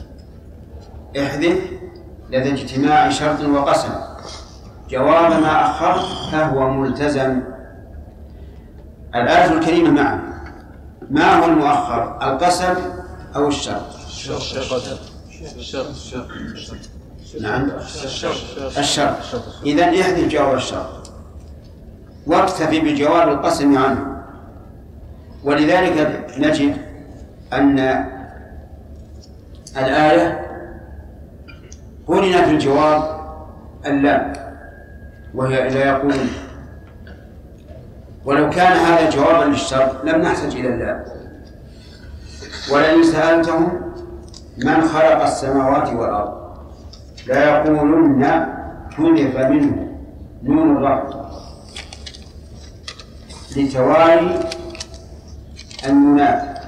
احذف لدى اجتماع شرط وقسم جواب ما أخرت فهو ملتزم. الآية الكريمة معا، ما هو المؤخر، القسم أو الشرط؟ نعم الشرط. إذن احذف جواب الشرط واكتفي بجواب القسم عنه. ولذلك نجد أن الآية قرن في الجواب اللام وهي لا يقول، ولو كان هذا جوابا للشرط لم نحتاج إلى اللام. ولئن سألتهم من خلق السماوات والأرض لا يقولن حذف منه نون الرفع لتوالي النونات،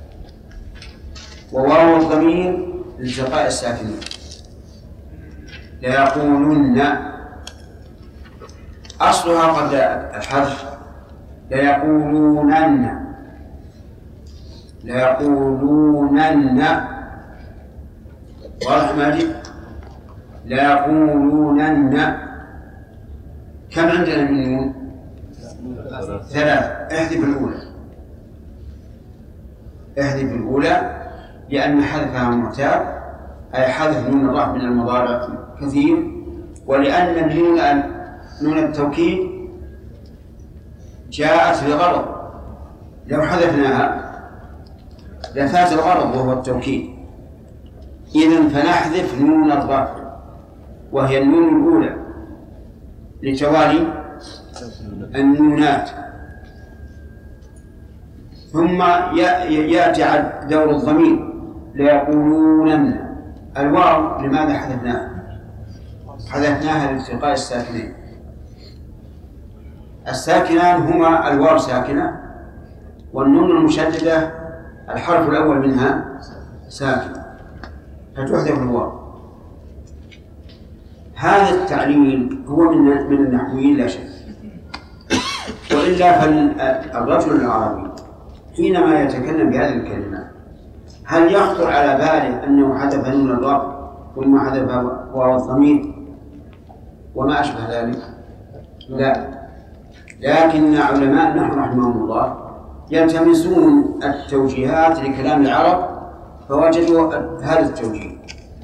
وواو الضمير لالتقاء الساكنين. لا يقولن أصلها قبل الحذف لا يقولونن، لا يقولونن، واضح ماجد؟ لا يقولونن. كم عندنا من نون؟ 3. احذف الأولى، احذف الأولى لأن حذفها معتاد، أي حذف نون الرفع من المضارع كثير، ولأن نون التوكيد جاءت لغرض، لو حذفناها لفات الغرض وهو التوكيد. إذن فنحذف نون الرفع وهي النون الأولى لتوالي النونات. ثم يأتي دور الضمير ليقولون الواو لماذا حذفناها؟ حذفناها لالتقاء الساكنين. الساكنان هما الواو ساكنة والنون المشددة الحرف الأول منها ساكن فتحذف الواو. هذا التعليل هو من النحويين لا شك، وإلا فالرجل العربي حينما يتكلم بهذه الكلمات هل يخطر على باله أنه حذف نون الرفع ثم حذف واو الضمير وما أشبه ذلك؟ لا، لكن علماء النحو رحمهم الله يلتمسون التوجيهات لكلام العرب فوجدوا هذا التوجيه.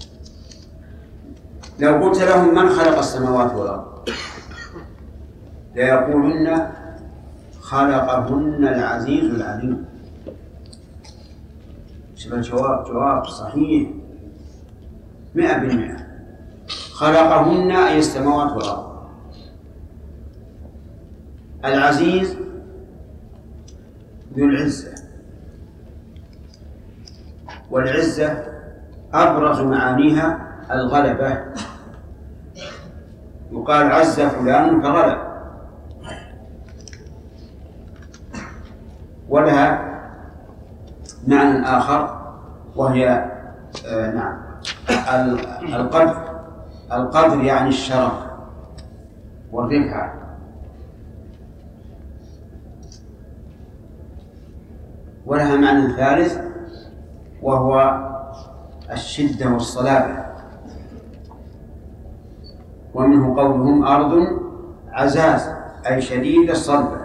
لو قلت لهم من خلق السماوات والأرض ليقولن خلقهن العزيز العليم. شوف الجواب جواب صحيح 100%. خلقهن أي السماوات والأرض. العزيز ذو العزة، والعزة أبرز معانيها الغلبة، يقال عز فلان فغلب. ولها معنى آخر وهي نعم القدر يعني الشرف والرفعة. ولها معنى ثالث وهو الشدة والصلابة، ومنه قولهم أرض عزاز أي شديد الصلبة.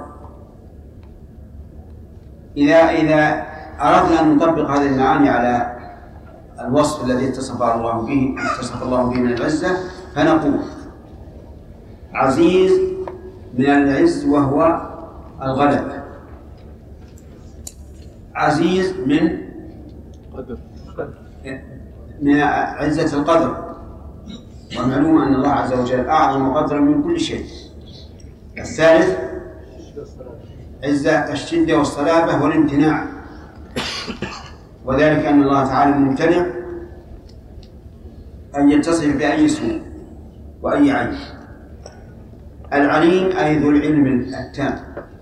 إذا أردنا أن نطبق هذه المعاني على الوصف الذي اتصف الله به من العزة فنقول عزيز من العز وهو الغلبة، عزيز من عزة القدر، ومعلوم أن الله عز وجل أعظم قدرا من كل شيء. الثالث عزة الشدة والصلابة والامتناع، وذلك أن الله تعالى ممتنع أن يتصف بأي سوء وأي عيب. العليم أي ذو العلم التام.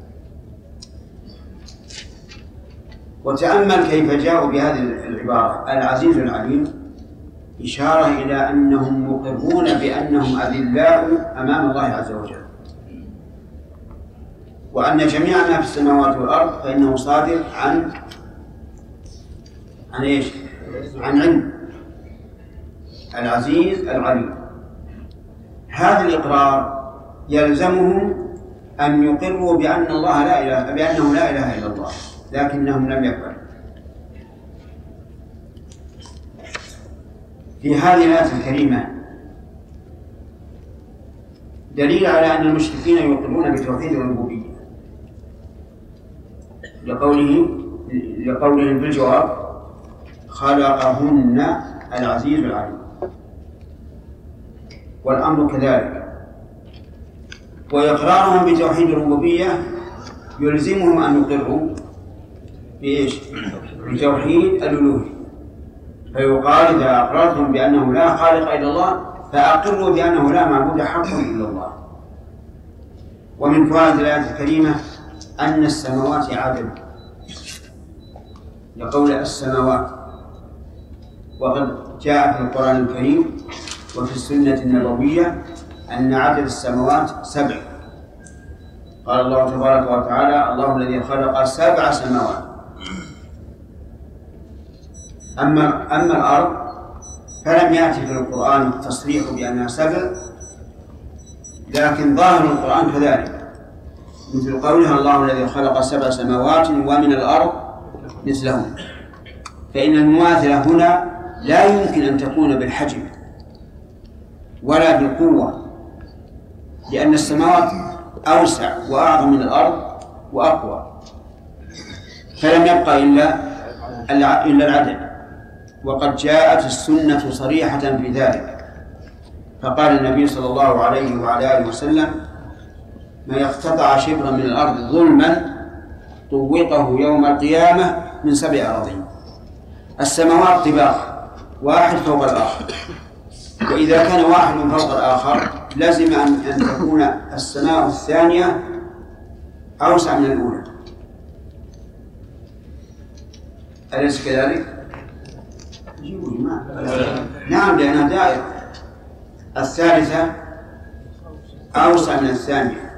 وتأمل كيف جاءوا بهذه العبارة العزيز العليم، إشارة إلى أنهم مقرون بأنهم أذلاء أمام الله عز وجل، وأن جميع ما في السماوات والأرض فإنه صادر عن إيش؟ عن علم. العزيز العليم. هذا الإقرار يلزمهم أن يقروا بأنه لا إله إلا الله، لكنهم لم يفعلوا. في هذه الآية الكريمة دليل على أن المشركين يقرون بتوحيد الربوبية لقولهم بالجواب خلقهن العزيز العليم، والأمر كذلك. وإقرارهم بتوحيد الربوبية يلزمهم أن يقروا بإيش؟ بتوحيد الألوهية. فيقال إذا أقررتم بأنه لا خالق إلا الله فأقروا بأنه لا معبود حق إلا الله. ومن فوائد الآية الكريمة أن السماوات عدد، لقول السماوات، وقد جاء في القرآن الكريم وفي السنة النبوية أن عدد السماوات 7. قال الله تبارك وتعالى الله الذي خلق 7 سماوات. أما الأرض فلم يأتي في القرآن التصريح بأنها 7، لكن ظاهر القرآن كذلك، مثل قولها الله الذي خلق 7 سماوات ومن الأرض مثلهم. فإن المماثلة هنا لا يمكن أن تكون بالحجم ولا بالقوة، لأن السماوات أوسع وأعظم من الأرض وأقوى، فلم يبقى إلا العدد. وقد جاءت السنة صريحة في ذلك، فقال النبي صلى الله عليه وعلى آله وسلم ما يقتطع شبرا من الأرض ظلما طوقه يوم القيامة من 7 أراضين. السماوات طباق واحد فوق الآخر، وإذا كان واحد فوق الآخر لازم أن تكون السماء الثانية أوسع من الأولى، أليس كذلك؟ نعم، لأنها دائرة. الثالثة أوسع من الثانية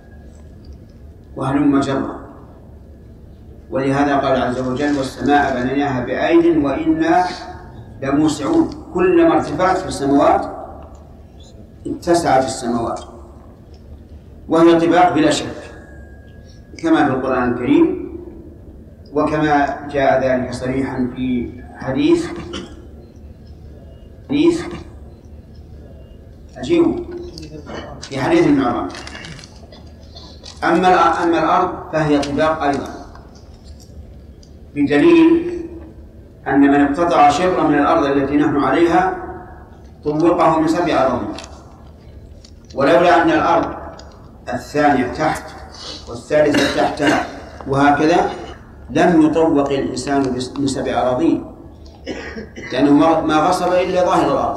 وهلم جرا. ولهذا قال عز وجل: والسماء بنيناها بأيد وإنا لموسعون. كلما ارتفعت في السماوات اتسعت السماوات، وهي طباق بلا شك كما في القرآن الكريم، وكما جاء ذلك صريحا في حديث عجيب في حديث ابن عمر. أما الأرض فهي طباق أيضا، بدليل أن من اقتطع شبرا من الأرض التي نحن عليها طوقه من 7 أراضين. ولولا أن الأرض الثانية تحت والثالثة تحتها وهكذا لم يطوق الإنسان من 7 أراضين، لأنه ما غصب إلا ظاهر الأرض،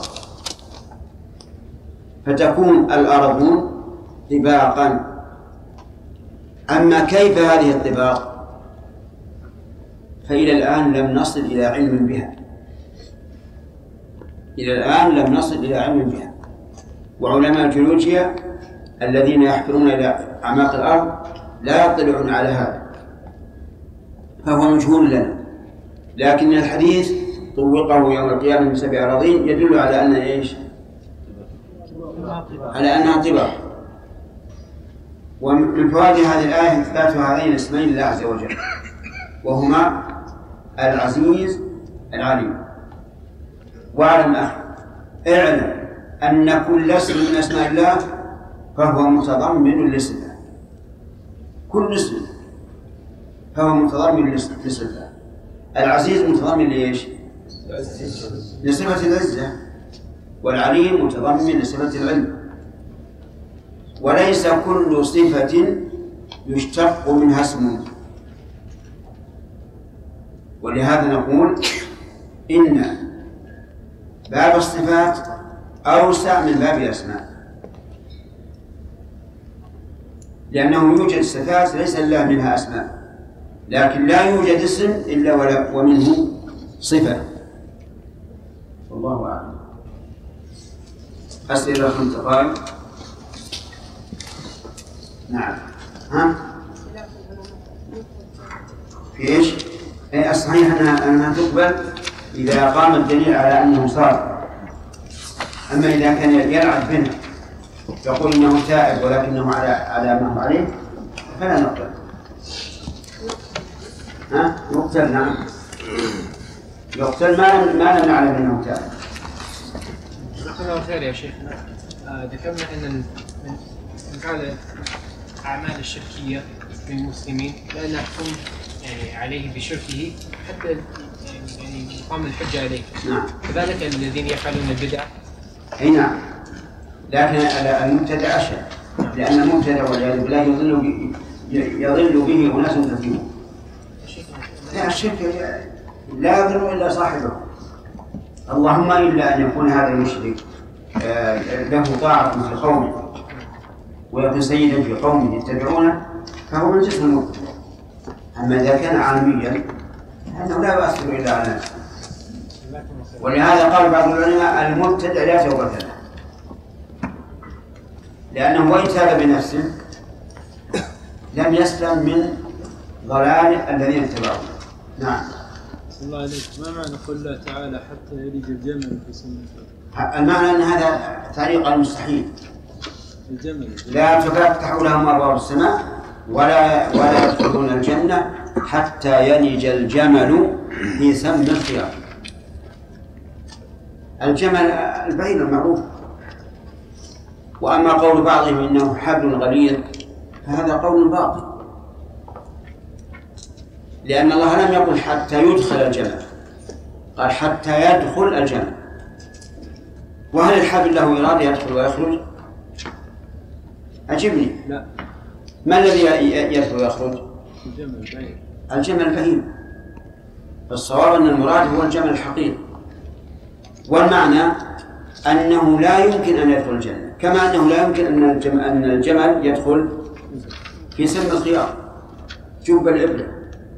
فتكون الأرض طباقا. أما كيف هذه الطباق فإلى الآن لم نصل إلى علم بها، وعلماء الجيولوجيا الذين يحفرون إلى أعماق الأرض لا يطلعون على هذا، فهو مجهول لنا. لكن الحديث طوقه يوم القيامة من 7 أراضين يدل على أن إيش؟ على أنها طباق. ومن فوائد هذه الآية إثبات هذين الاسمين لله عز وجل، وهما العزيز العليم. واعلم اعلم أن كل اسم من أسماء الله فهو متضمن لصفة، كل اسم فهو متضمن لصفة. العزيز متضمن لإيش؟ لصفة العزة، والعليم متضمن لصفة العلم. وليس كل صفة يشتق منها اسم، ولهذا نقول إن باب الصفات أوسع من باب الأسماء، لأنه يوجد صفات ليس لله منها أسماء، لكن لا يوجد اسم إلا ومنه صفة. والله أعلم. أسئلة 5 دقائق. نعم. في إيش؟ الصحيح أنها تقبل إذا قام الدليل على أنه صار. أما إذا كان يلعب بنا يقول إنه تائب ولكنه على ما هو عليه فلا نقبل. يقتل. نعم، يقتل ما لم نعلم أنه تائب. جزاك الله خير يا شيخنا. ذكرنا أن من فعل أعمال الشركية من المسلمين لا نحكم عليه بشركه حتى يقام الحجة عليه. نعم. كذلك الذين يفعلون البدع. أي نعم، لكن المبتدع أشد، لأن المبتدع والعياذ بالله يضل به أناس كثيرون. لا، الشرك لا يضر إلا صاحبه، اللهم إلا أن يكون هذا المشرك له طاعة في قومه ويكون سيدا في قومه يتبعونه فهو من جسم المبتدع. أما إذا كان عالميا فإنه لا يؤثر إلا على نفسه. ولهذا قال بعض العلماء المبتدع لا توبة له، لأنه وإن تاب بنفسه لم يسلم من ضلال الذين اتبعوه. نعم. الله عليك، ما معنى قول الله تعالى حتى يلج الجمل في سم الخياط؟ المعنى أن هذا تعليق المستحيل. الجمل لا تفتح لهم أبواب السماء ولا يدخلون الجنة حتى يلج الجمل في سم الخياط. الجمل البعير المعروف. وأما قول بعضهم إنه حبل غليظ فهذا قول باطل، لأن الله لم يقل حتى يدخل الجمل، قال حتى يدخل الجمل. وهل الحبل له إرادة يدخل ويخرج؟ أجبني. لا. ما الذي يدخل ويخرج؟ الجمل البهيم. فالصواب أن المراد هو الجمل الحقيقي، والمعنى أنه لا يمكن أن يدخل الجنة، كما أنه لا يمكن أن الجمل يدخل في سم الخيار جب الإبرة.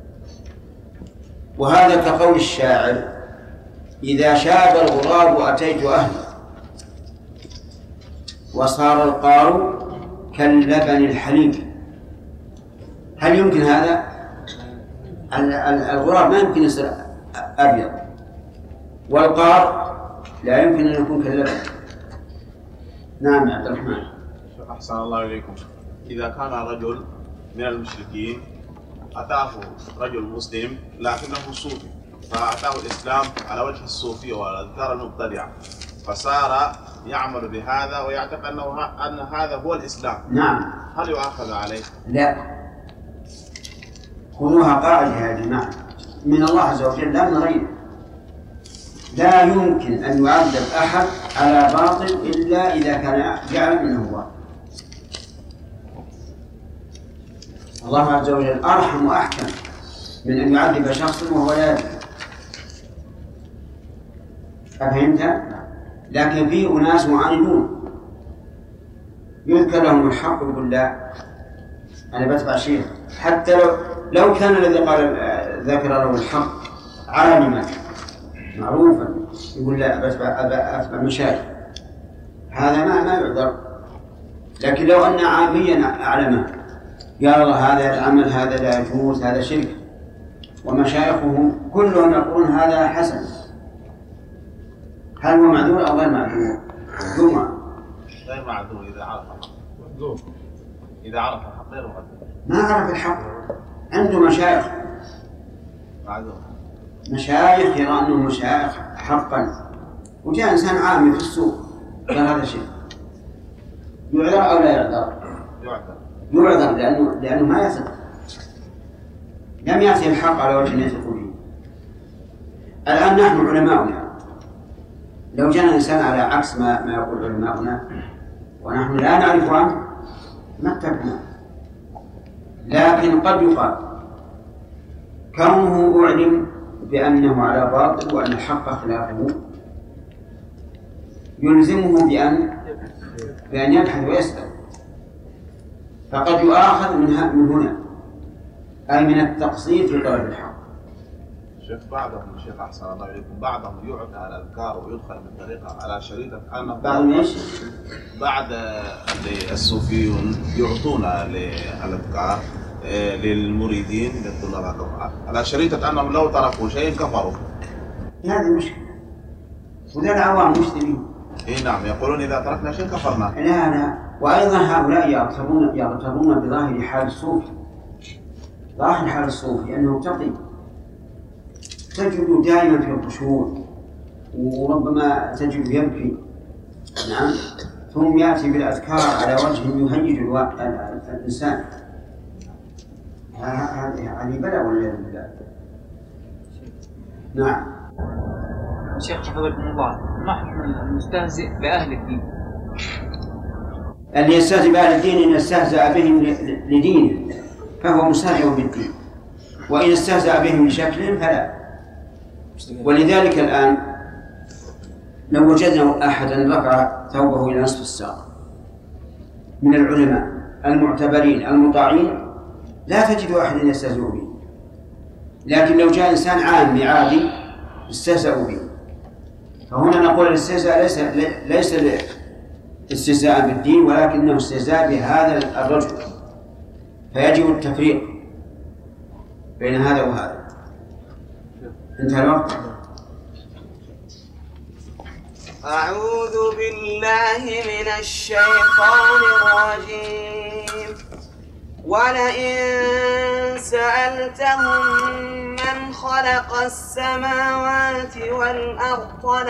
وهذا كقول الشاعر: إذا شاب الغراب أتيت أهلي وصار القار كاللبن الحليب. هل يمكن هذا؟ الغراب ما يمكن يصير أبيض، والقار لا يمكن أن يكون كاللبن. نعم يا عبد الرحمن. أحسن الله إليكم. إذا كان رجل من المشركين أتاه رجل مسلم لكنه صوفي، فأتاه الإسلام على وجه الصوفية والأذكار المبتدعة، فصار يعمل بهذا ويعتقد أن هذا هو الإسلام، نعم، هل يؤاخذ عليه؟ لا، خذوها قاعدة يا جماعة من الله عز وجل لا من غيره. لا يمكن أن يعذب أحد على باطل إلا إذا كان يعلم أنه باطل. الله عز وجل أرحم وأحكم من أن يعذب شخصا وهو لا يدري. أفهمت؟ لكن في أناس معاندون يذكر لهم الحق يقول لا أنا بتبع شيخ، حتى لو كان الذي قال ذكر له الحق عالما معروفا يقول لا أتبع مشايخ، هذا ما يعذر. لكن لو أن عاميا أعلمه قال الله هذا العمل هذا لا يجوز هذا شرك، ومشايخهم كلهم يقولون هذا حسن، هل هو معذور أو غير معذور؟ غير معذور إذا عرف الحق. إذا عرف الحق غير معذور. ما عرف الحق، عنده مشايخ معذور، مشايخ يرى أنهم مشايخ حقا، وجاء إنسان عامي في السوق قال هذا شيء، يعذر أو لا يعذر؟ يعذر لأنه ما يثق، لم يأتي الحق على وجه يثق به. الآن نحن علماؤنا لو جاء إنسان على عكس ما يقول علماؤنا ونحن لا نعرف عنه ما اتبعنا، لكن قد يقال كونه أعلم بأنه على باطل وأن الحق خلافه يلزمه بأن يبحث ويسأل، فقد يؤاخذ من هنا أي من التقصير في طلب الحق. شيخ بعضهم شيخ أحسن الله إليكم بعضهم يعطى على الأذكار ويدخل بالطريقة على شريطة أنه بعضهم ايش؟ بعد الصوفيون يعطون الأذكار للمريدين للطلاب على شريطة أنهم لو تركوا شيء كفروا. هذه مشكلة، وذا العوام مسلمين. إيه نعم، يقولون إذا تركنا شيء كفرنا. لا، وأيضا هؤلاء يغترون بظاهر حال الصوفي. ظاهر حال الصوفي أنه تقي، تجد دائما في الخشوع وربما تجد يبكي، نعم، ثم يأتي بالأذكار على وجه يهيج الإنسان. هذه بلاء والعياذ بالله. نعم. شيخ حفظكم الله، ما حكم المستهزئ بأهل الدين؟ اللي يستهزئ بأهل الدين إن استهزأ بهم لدينه فهو مستهزئ بالدين، وإن استهزأ بهم لشكلهم فلا. ولذلك الآن لو وجدنا أحدا رفع ثوبه إلى نصف الساق من العلماء المعتبرين المطاعين لا تجد أحدا يستهزئ به، لكن لو جاء إنسان عامي عادي استهزأوا به. فهنا نقول الاستهزاء ليس استهزاء بالدين، ولكنه استهزاء بهذا الرجل، فيجب التفريق بين هذا وهذا. انتهى الوقت. أعوذ بالله من الشيطان الرجيم. ولئن سألتهم من خلق السماوات والأرض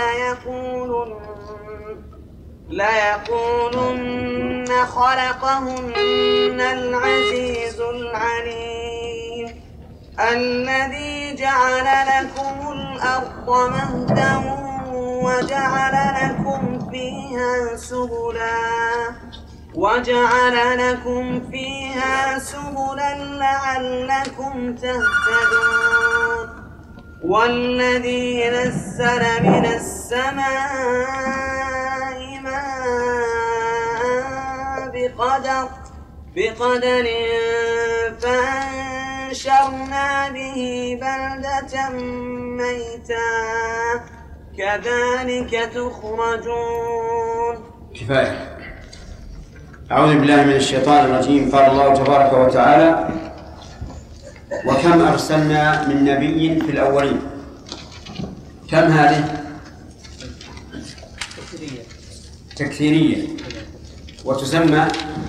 ليقولن خلقهن العزيز العليم الذي جعل لكم الأرض مهدا وجعل لكم فيها سبلا وجعل لكم فيها سبلا لعلكم تهتدون والذي نزل من السماء ماء بقدر فأنشرنا به بلدة ميتا كذلك تخرجون. كفاية. أعوذ بالله من الشيطان الرجيم. قال الله تبارك وتعالى: وكم أرسلنا من نبي في الأولين. كم هذه؟ تكثيرية وتسمى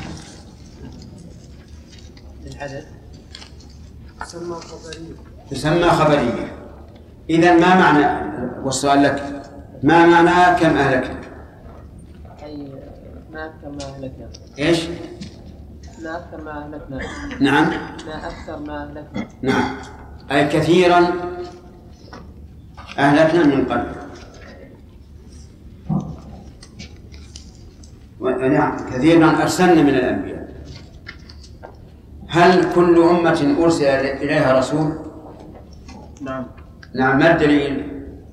العدد تسمى خبرية. إذن ما معنى، والسؤال لك، ما معنى كم أهلكنا؟ أي ما أكثر ما أهلكنا. إيش؟ ما أكثر ما أهلكنا. نعم. ما أكثر ما أهلكنا. نعم، أي كثيرا أهلكنا من قبل. نعم، كثيرا أرسلنا من الأنبياء. هل كل أمة أرسل إليها رسول؟ نعم. نعم، ما الدليل؟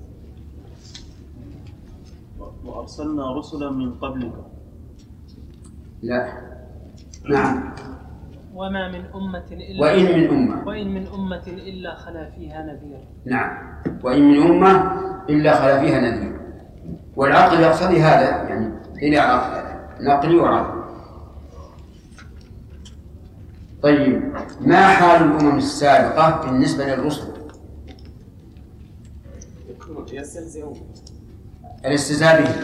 وأرسلنا رسلا من قبلك. لا. نعم. وما من أمة إلا وإن من أمة إلا خلا فيها نذير. نعم، وإن من أمة إلا خلا فيها نذير. والعقل يقتضي هذا، يعني إلى عقل نقلي وعقل. طيب، ما حال الأمم السابقة بالنسبة للرسل؟ الاستهزاء به.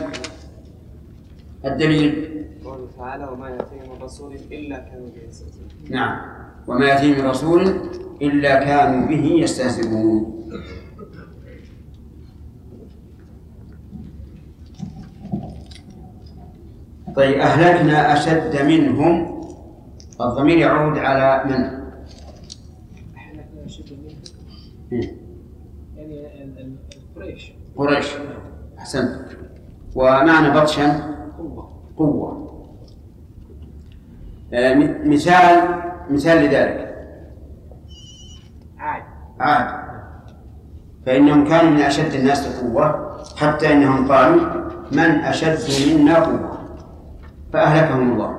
الدليل قوله تعالى: وما يأتيهم من رسول إلا كانوا به يستهزئون. نعم، وما يأتيهم من رسول إلا كانوا به يستهزئون. طيب، أهلكنا أشد منهم، الضمير يعود على من؟ أهلكنا أشد منهم يعني قريش. أحسنت. ومعنى بطشا قوة. مثال لذلك عاد، فإنهم كانوا من أشد الناس قوة، حتى إنهم قالوا: من أشد منا قوة، فأهلكهم الله.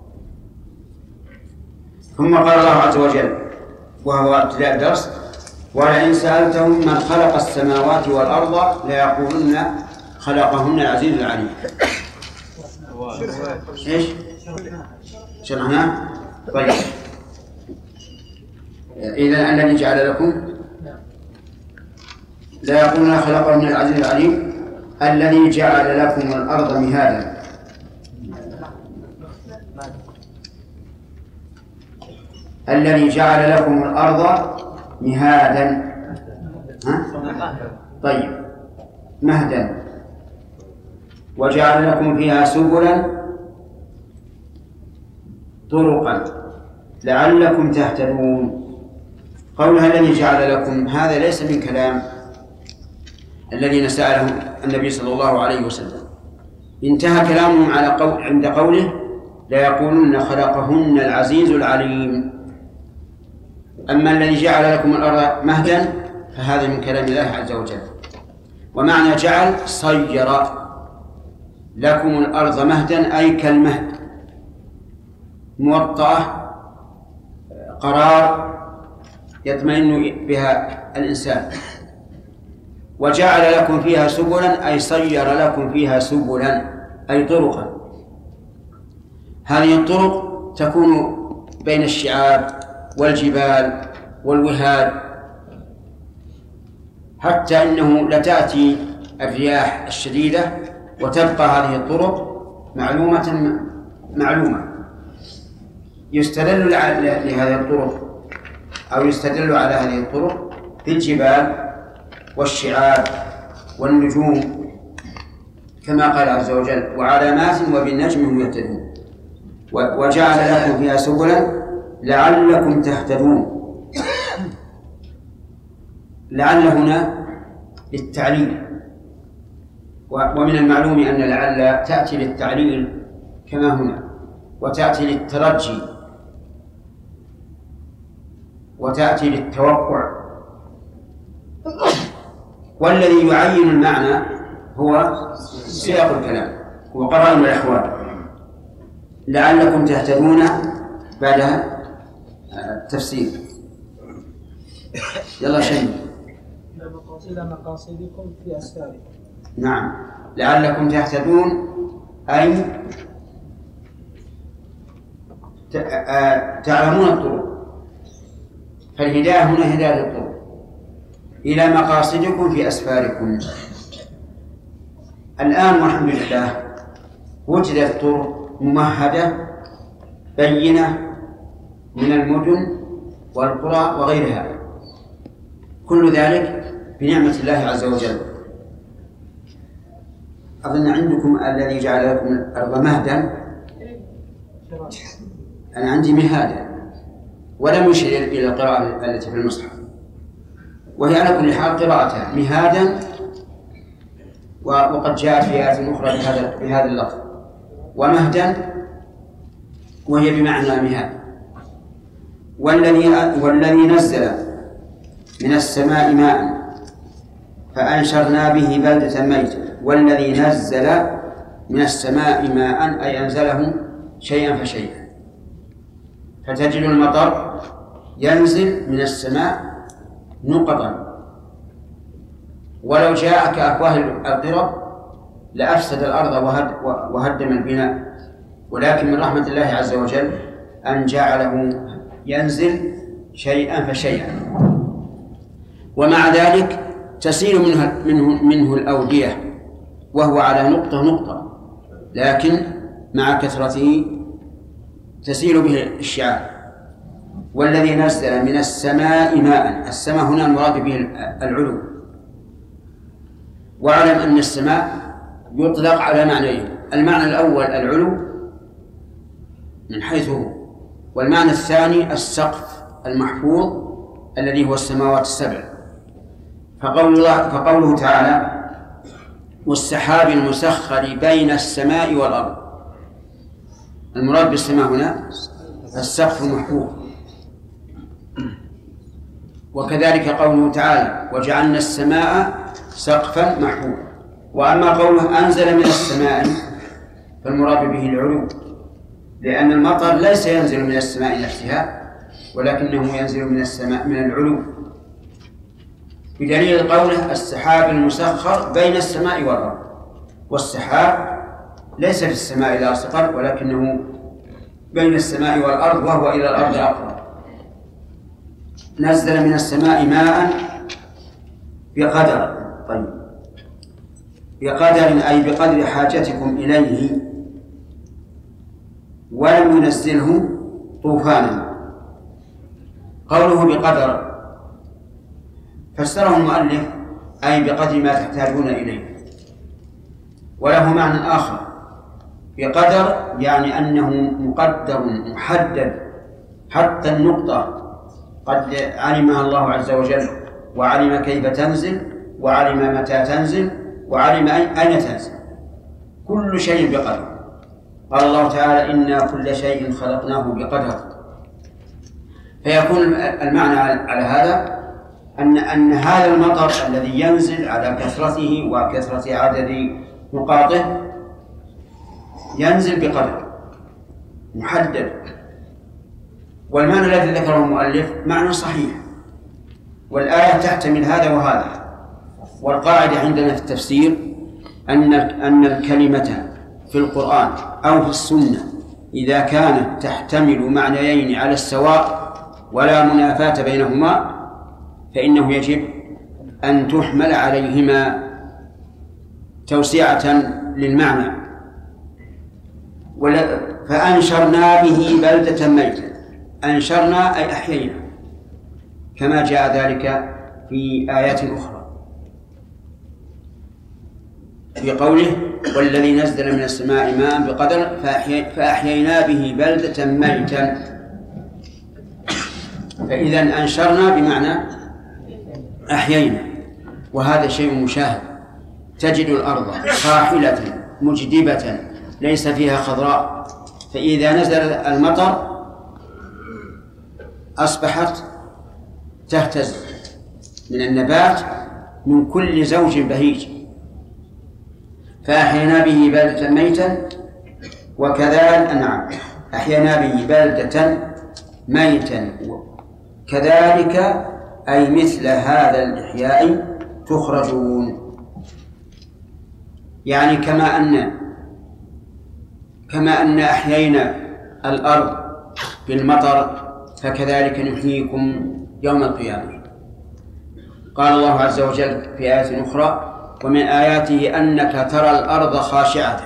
ثم قال الله عز وجل، وهو ابتداء الدرس: ولئن سألتهم من خلق السماوات والأرض ليقولن خلقهن العزيز العليم. إيش؟ شرحناه؟ طيب، إذا الذي جعل لكم لا يقولون خلقهن العزيز العليم، الذي جعل لكم الأرض مهادا. الذي جعل لكم الأرض مهادا. طيب، مهدا. وجعل لكم فيها سبلا طرقا لعلكم تهتدون. قولها الذي جعل لكم، هذا ليس من كلام الذين سأله النبي صلى الله عليه وسلم. انتهى كلامهم على عند قوله: ليقولن خلقهن العزيز العليم. أما الذي جعل لكم الأرض مهدا فهذا من كلام الله عز وجل. ومعنى جعل: صير لكم الأرض مهدا، أي كالمهد، موطأة، قرار يطمئن بها الإنسان. وجعل لكم فيها سبلا، أي صير لكم فيها سبلا، أي طرقا. هذه الطرق تكون بين الشعاب والجبال والوهاد، حتى إنه لتأتي الرياح الشديدة وتبقى هذه الطرق معلومة. يستدل لهذه الطرق، أو يستدل على هذه الطرق في الجبال والشعاب والنجوم، كما قال عز وجل: وعلامات وبالنجم هم يهتدون. وجعل لكم فيها سبلا لعلكم تهتدون. لعل هنا للتعليل، ومن المعلوم أن لعل تأتي للتعليل كما هنا، وتأتي للترجي وتأتي للتوقع، والذي يعين المعنى هو سياق الكلام وقرائن الأحوال. لعلكم تهتدون بعدها التفسير. يلا شيء إلى مقاصدكم في أسفاركم. نعم، لعلكم تهتدون أي تعلمون الطرق، فالهداية هنا هداية الطرق إلى مقاصدكم في أسفاركم. الآن والحمد لله وجدت طرق ممهدة بينة من المدن والقرى وغيرها، كل ذلك بنعمة الله عز وجل. أظن عندكم الذي جعل لكم الأرض مهدا، أنا عندي مهادا، ولم يشير إلى القراءة التي في المصحف، وهي على كل حال قراءتها مهادا، وقد جاءت في آية أخرى بهذا اللفظ ومهدا، وهي بمعنى مهاد. والذي نزل من السماء ماء فأنشرنا به بلدة ميتا. والذي نزل من السماء ماء أي أنزله شيئا فشيئا، فتجد المطر ينزل من السماء نقطا، ولو جاء كأفواه القرب لأفسد الأرض وهدم البناء، ولكن من رحمة الله عز وجل أن جعله ينزل شيئا فشيئا. ومع ذلك تسيل منه الأودية وهو على نقطة، لكن مع كثرته تسيل به الشعاب. والذي نزل من السماء ماء، السماء هنا المراد به العلو. واعلم أن السماء يطلق على معنيين: المعنى الأول العلو من حيث هو، والمعنى الثاني السقف المحفوظ الذي هو السماوات السبع. فقوله تعالى: والسحاب المسخر بين السماء والأرض، المراد بالسماء هنا السقف المحفوظ. وكذلك قوله تعالى: وجعلنا السماء سقفا محفوظا. وأما قوله أنزل من السماء فالمراد به العلو، لأن المطر ليس ينزل من السماء نفسها، ولكنه ينزل من السماء من العلو، بدليل قوله السحاب المسخر بين السماء والأرض. والسحاب ليس في السماء لاصقا، ولكنه بين السماء والأرض وهو إلى الأرض أقرب. نزل من السماء ماء بقدر، طيب بقدر أي بقدر حاجتكم إليه، ولم ينزله طوفانا. قوله بقدر فسره المؤلف أي بقدر ما تحتاجون إليه، وله معنى آخر: بقدر يعني أنه مقدر محدد حتى النقطة قد علمها الله عز وجل، وعلم كيف تنزل، وعلم متى تنزل، وعلم أين تنزل، كل شيء بقدر. قال الله تعالى: إنا كل شيء خلقناه بقدر. فيكون المعنى على هذا أن هذا المطر الذي ينزل على كثرته وكثرة عدد نقاطه ينزل بقدر محدد. والمعنى الذي ذكره المؤلف معنى صحيح، والآية تحتمل هذا وهذا. والقاعدة عندنا في التفسير أن الكلمة في القرآن أو في السنة إذا كانت تحتمل معنيين على السواء ولا منافاة بينهما فإنه يجب أن تحمل عليهما توسعة للمعنى. فأنشرنا به بلدة ميتا، أنشرنا أي أحيينا، كما جاء ذلك في آيات أخرى في قوله: والذي نزل من السماء ماء بقدر فأحيينا به بلدة ميتا. فإذا أنشرنا بمعنى أحيينا، وهذا شيء مشاهد. تجد الأرض خاحلة مجدبة ليس فيها خضراء فإذا نزل المطر أصبحت تهتز من النبات من كل زوج بهيج، فأحيينا به بلدة ميتا وكذلك أحيينا به بلدة ميتا كذلك أي مثل هذا الإحياء تخرجون. يعني كما أن أحيينا الأرض بالمطر فكذلك نحييكم يوم القيامة. قال الله عز وجل في آية أخرى: ومن آياته أنك ترى الأرض خاشعة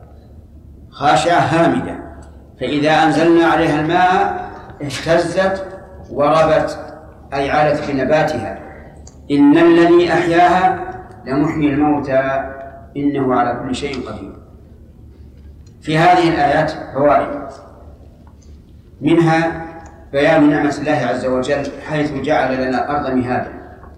هامدة فإذا أنزلنا عليها الماء اهتزت وربت أي عادت بنباتها. إن الذي أحياها لمحيي الموتى إنه على كل شيء قدير. في هذه الآيات فوائد، منها بيان نعمة الله عز وجل حيث جعل لنا الأرض مهادا،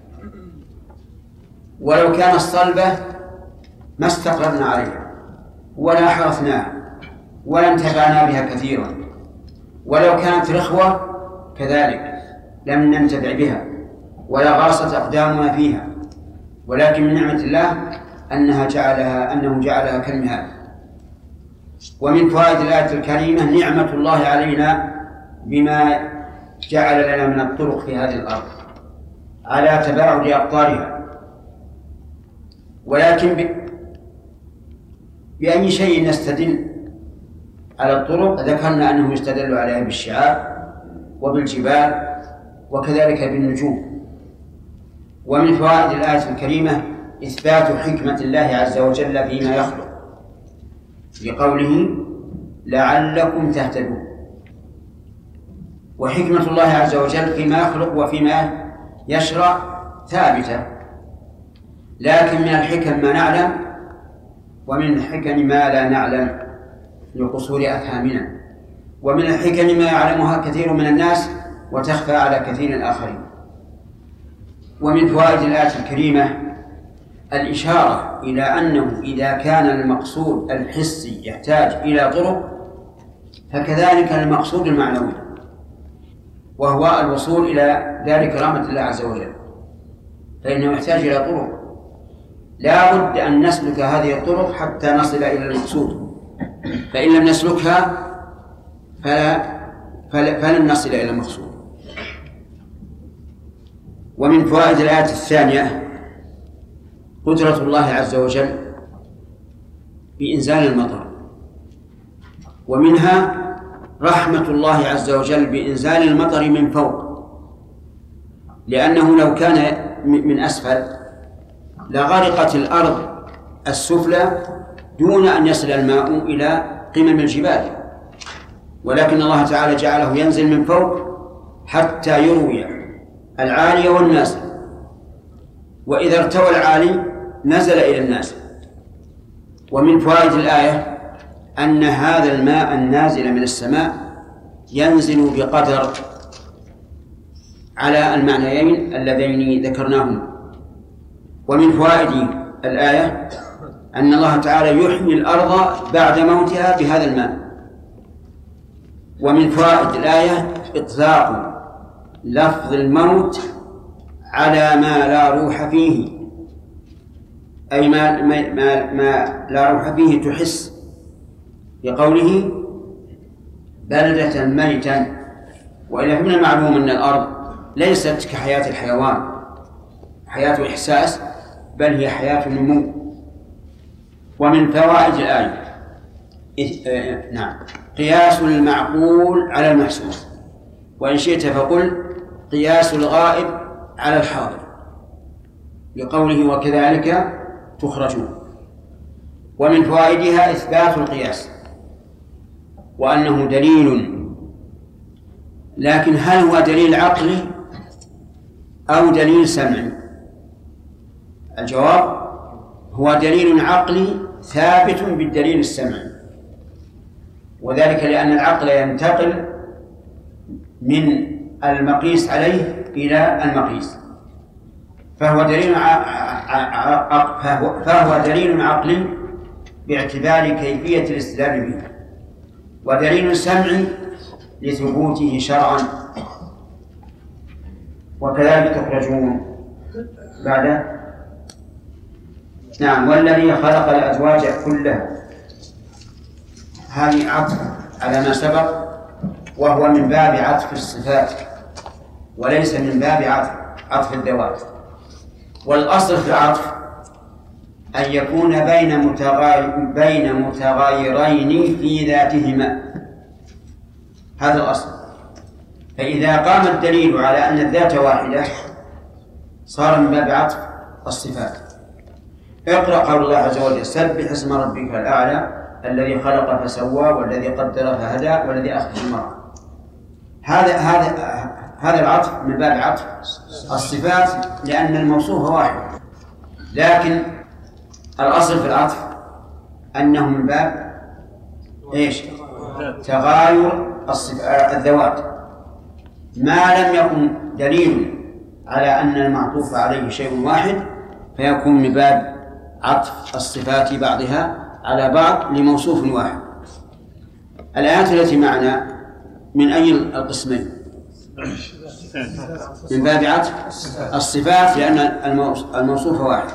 ولو كانت صلبة ما استقررنا عليها ولا حرثناها ولا انتفعنا بها كثيرا، ولو كانت رخوة كذلك لم ننتفع بها ولا غاصت أقدامنا فيها، ولكن من نعمة الله أنه جعلها كالمهاد. ومن فوائد الآية الكريمة نعمة الله علينا بما جعل لنا من الطرق في هذه الأرض على تباعد أقطارها. ولكن بأي شيء نستدل على الطرق؟ ذكرنا أنه يستدل عليها بالشعاب وبالجبال وكذلك بالنجوم. ومن فوائد الآية الكريمة إثبات حكمة الله عز وجل فيما يخلق بقوله لعلكم تهتدون. وحكمة الله عز وجل فيما يخلق وفيما يشرع ثابتة، لكن من الحكم ما نعلم ومن الحكم ما لا نعلم لقصور أفهامنا، ومن الحكم ما يعلمها كثير من الناس وتخفى على كثير آخرين. ومن فوائد الآية الكريمة الإشارة إلى أنه إذا كان المقصود الحسي يحتاج إلى طرق فكذلك المقصود المعنوي، وهو الوصول إلى دار كرامة الله عز وجل، فإنه يحتاج إلى طرق، لا بد أن نسلك هذه الطرق حتى نصل إلى المقصود، فإن لم نسلكها فلن نصل إلى المقصود. ومن فوائد الآية الثانية قدرة الله عز وجل بإنزال المطر، ومنها رحمة الله عز وجل بإنزال المطر من فوق، لأنه لو كان من أسفل لغرقت الأرض السفلى دون أن يصل الماء إلى قمم الجبال، ولكن الله تعالى جعله ينزل من فوق حتى يروي العالي والنازل، وإذا ارتوى العالي نزل إلى النازل. ومن فوائد الآية أن هذا الماء النازل من السماء ينزل بقدر على المعنيين اللذين ذكرناهما. ومن فوائد الآية أن الله تعالى يحيي الأرض بعد موتها بهذا الماء. ومن فوائد الآية إطلاق لفظ الموت على ما لا روح فيه، أي ما لا روح فيه تحس، بقوله بلدة ميتا. وإلا من المعلوم أن الأرض ليست كحياة الحيوان حياة إحساس، بل هي حياة النمو. ومن فوائد الآية قياس المعقول على المحسوس، وإن شئت فقل قياس الغائب على الحاضر، لقوله وكذلك تخرجون. ومن فوائدها إثبات القياس وأنه دليل، لكن هل هو دليل عقلي أو دليل سمعي؟ الجواب هو دليل عقلي ثابت بالدليل السمعي، وذلك لأن العقل ينتقل من المقيس عليه إلى المقيس، فهو دليل عقلي باعتبار كيفية الاستدلال به. ودليل سمعي لثبوته شرعا، وكذلك تخرجون بعد. نعم. والذي خلق الأزواج كلها، هذه عطف على ما سبق، وهو من باب عطف الصفات وليس من باب عطف الذوات. والأصل في العطف أن يكون بين متغايرين في ذاتهما، هذا الأصل. فإذا قام الدليل على أن الذات واحدة صار من باب عطف الصفات. اقرأ قول الله عز وجل: سبح اسم ربك الأعلى الذي خلق فسوى والذي قدر فهدى والذي أخرج المرعى. هذا العطف من باب عطف الصفات لأن الموصوف واحد، لكن الأصل في العطف أنه من باب إيش؟ تغاير الذوات، ما لم يكن دليل على أن المعطوف عليه شيء واحد فيكون من باب عطف الصفات بعضها على بعض لموصوف واحد. الآيات التي معنا من أي القسمين؟ من باب عطف الصفات لأن الموصوف واحد.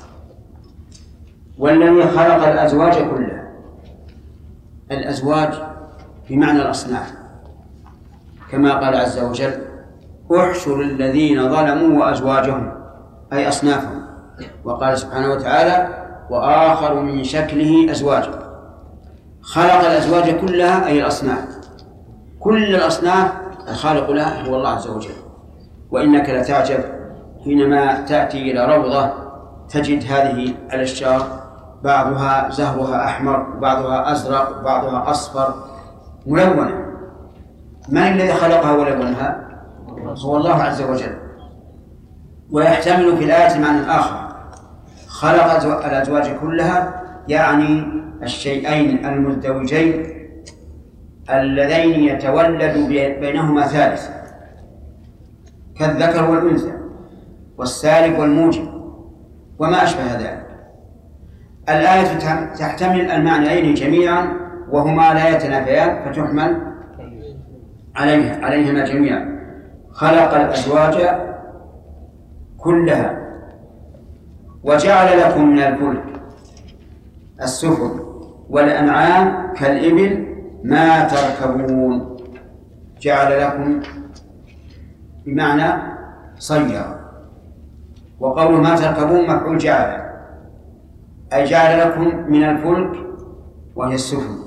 والذي خلق الأزواج كلها، الأزواج بمعنى الأصناف، كما قال عز وجل: احشر الذين ظلموا وأزواجهم، أي أصنافهم. وقال سبحانه وتعالى: وآخر من شكله أزواج. خلق الأزواج كلها أي الأصناف، كل الأصناف الخالق لها هو الله عز وجل. وإنك لتعجب حينما تأتي إلى روضة تجد هذه الأشجار بعضها زهرها أحمر، بعضها أزرق، بعضها أصفر، ملونة. من الذي خلقها ولونها؟ هو الله عز وجل. ويحتمل في الآية معنى آخر: خلق الأزواج كلها يعني الشيئين المزدوجين اللذين يتولد بينهما ثالث، كالذكر والأنثى والسالب والموجب وما أشبه ذلك. الآية تحتمل المعنيين جميعا وهما لا يتنافيان، فتحمل عليهما جميعا. خلق الأزواج كلها وجعل لكم من الفلك السفن والأنعام كالإبل ما تركبون. جعل لكم بمعنى صير، وقول ما تركبون مفعول جعل، أي جعل لكم من الفلك وهي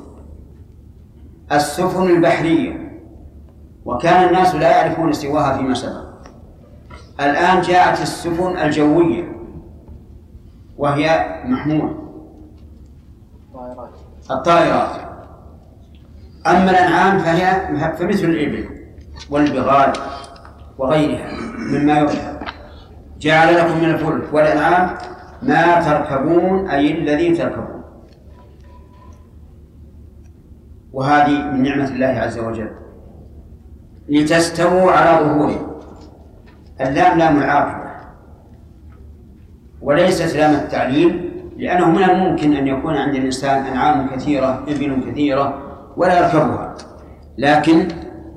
السفن البحرية، وكان الناس لا يعرفون سواها فيما سبق. الآن جاءت السفن الجوية وهي محمول الطائرات. أما الأنعام فمثل الإبل والبغال وغيرها مما يركب. جعل لكم من الفلك والأنعام ما تركبون أي الذي تركبون. وهذه من نعمة الله عز وجل لتستووا على ظهوره. اللام لام العاقبة وليست لام التعليل، لأنه من الممكن أن يكون عند الإنسان أنعام كثيرة، إبل كثيرة ولا يركبها، لكن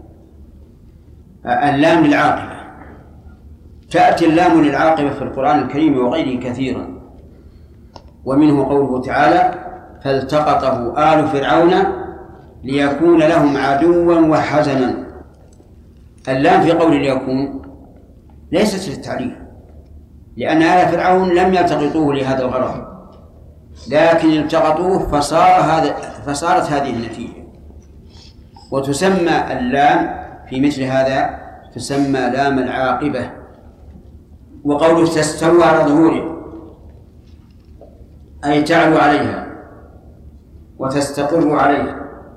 اللام للعاقبة. تأتي اللام للعاقبة في القرآن الكريم وغيره كثيرا، ومنه قوله تعالى: فالتقطه آل فرعون ليكون لهم عدوا وحزنا. اللام في قول ليكون ليست للتعليل، لأن آل فرعون لم يلتقطوه لهذا الغرض، لكن التقطوه فصارت هذه النتيجة. وتسمى اللام في مثل هذا تسمى لام العاقبة. وقوله تستوى على ظهوره أي تعلو عليها وتستقر عليها.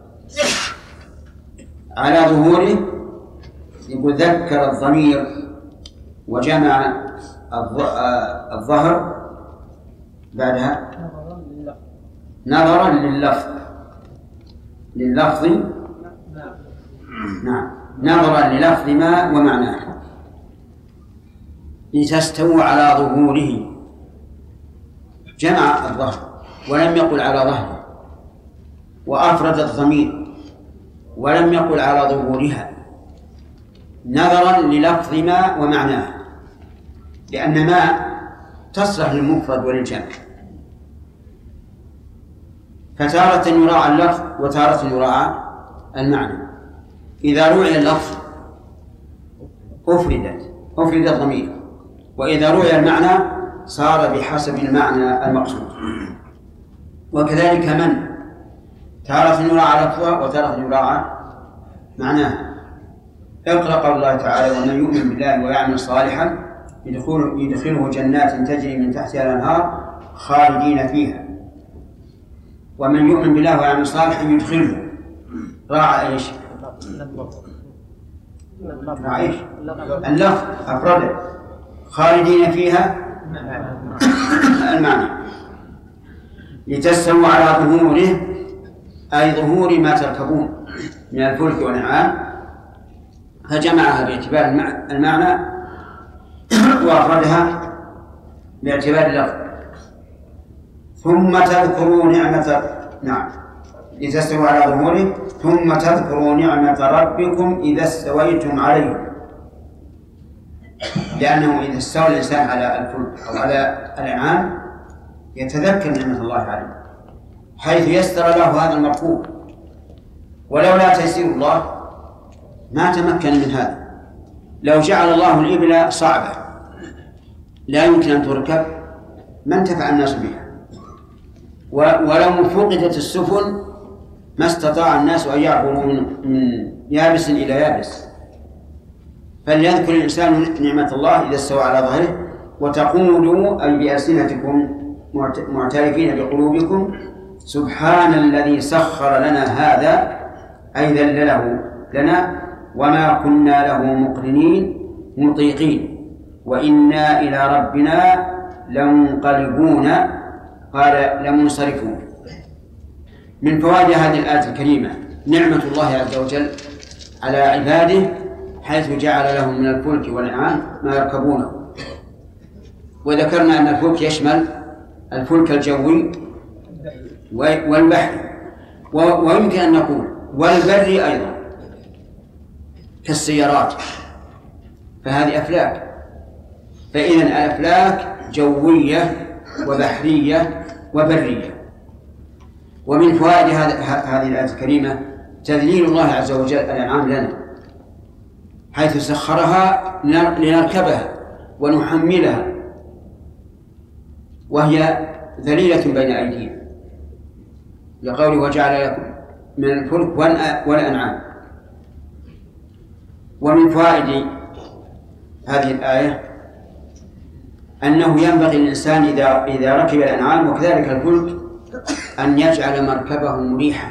على ظهوره يقول ذكر الضمير وجمع الظهر بعدها نظرا لللفظ نعم نظرا للفظ ما ومعناه. لتستوى على ظهوره جمع الظهر ولم يقل على ظهره، وأفرد الضمير ولم يقل على ظهورها نظرا للفظ ما ومعناه، لأن ما تصلح للمفرد وللجمع، فتارة يراعى اللفظ وتارة يراعى المعنى. إذا روعي اللفظ أفرد الضمير، وإذا روعي المعنى صار بحسب المعنى المقصود. وكذلك من تارة يراعى لفظه وتارة يراعى معناه. اقرأ قول الله تعالى: ومن يؤمن بالله ويعمل صالحا يدخله جنات تجري من تحتها الأنهار خالدين فيها. ومن يؤمن بالله ويعمل صالحا يدخله، راعى ايش؟ راعى ايش؟ اللفظ أفرده، خالدين فيها المعنى. لتستووا على ظهوره، أي ظهور ما تركبون من الفلك والأنعام، فجمعها باعتبار المعنى وأفردها باعتبار اللفظ. ثم تذكروا لتستووا على ظهوره، ثم تذكروا نعمة ربكم إذا استويتم عليه، لأنه إذا استوى الإنسان على الفلك أو على الأنعام يتذكر نعمة الله عليه، حيث يسر له هذا المركوب، ولولا تيسير الله ما تمكن من هذا. لو جعل الله الإبل صعبة لا يمكن أن تركب ما انتفع الناس بها، ولو فقدت السفن ما استطاع الناس أن يعبروا من يابس إلى يابس. فليذكر الإنسان نعمة الله إذا استوى على ظهره، وتقولوا أي بألسنتكم معترفين بقلوبكم: سبحان الذي سخر لنا هذا، أي ذلله لنا، وما كنا له مقرنين مطيقين، وإنا إلى ربنا لمنقلبون، قال لمنصرفون. من فوائد هذه الآية الكريمة نعمة الله عز وجل على عباده، حيث جعل لهم من الفلك والأنعام ما يركبونه. وذكرنا أن الفلك يشمل الفلك الجوي والبحري، ويمكن أن نقول والبري أيضا كالسيارات، فهذه أفلاك. فإذن الأفلاك جوية وبحرية وبرية. ومن فوائد هذه الآية الكريمة تذليل الله عز وجل الأنعام لنا، حيث سخرها لنركبها ونحملها وهي ذليلة بين أيدينا، لقوله: وجعل لكم من الفلك والأنعام. ومن فوائد هذه الآية أنه ينبغي للإنسان إذا ركب الأنعام وكذلك الفلك أن يجعل مركبه مريحا،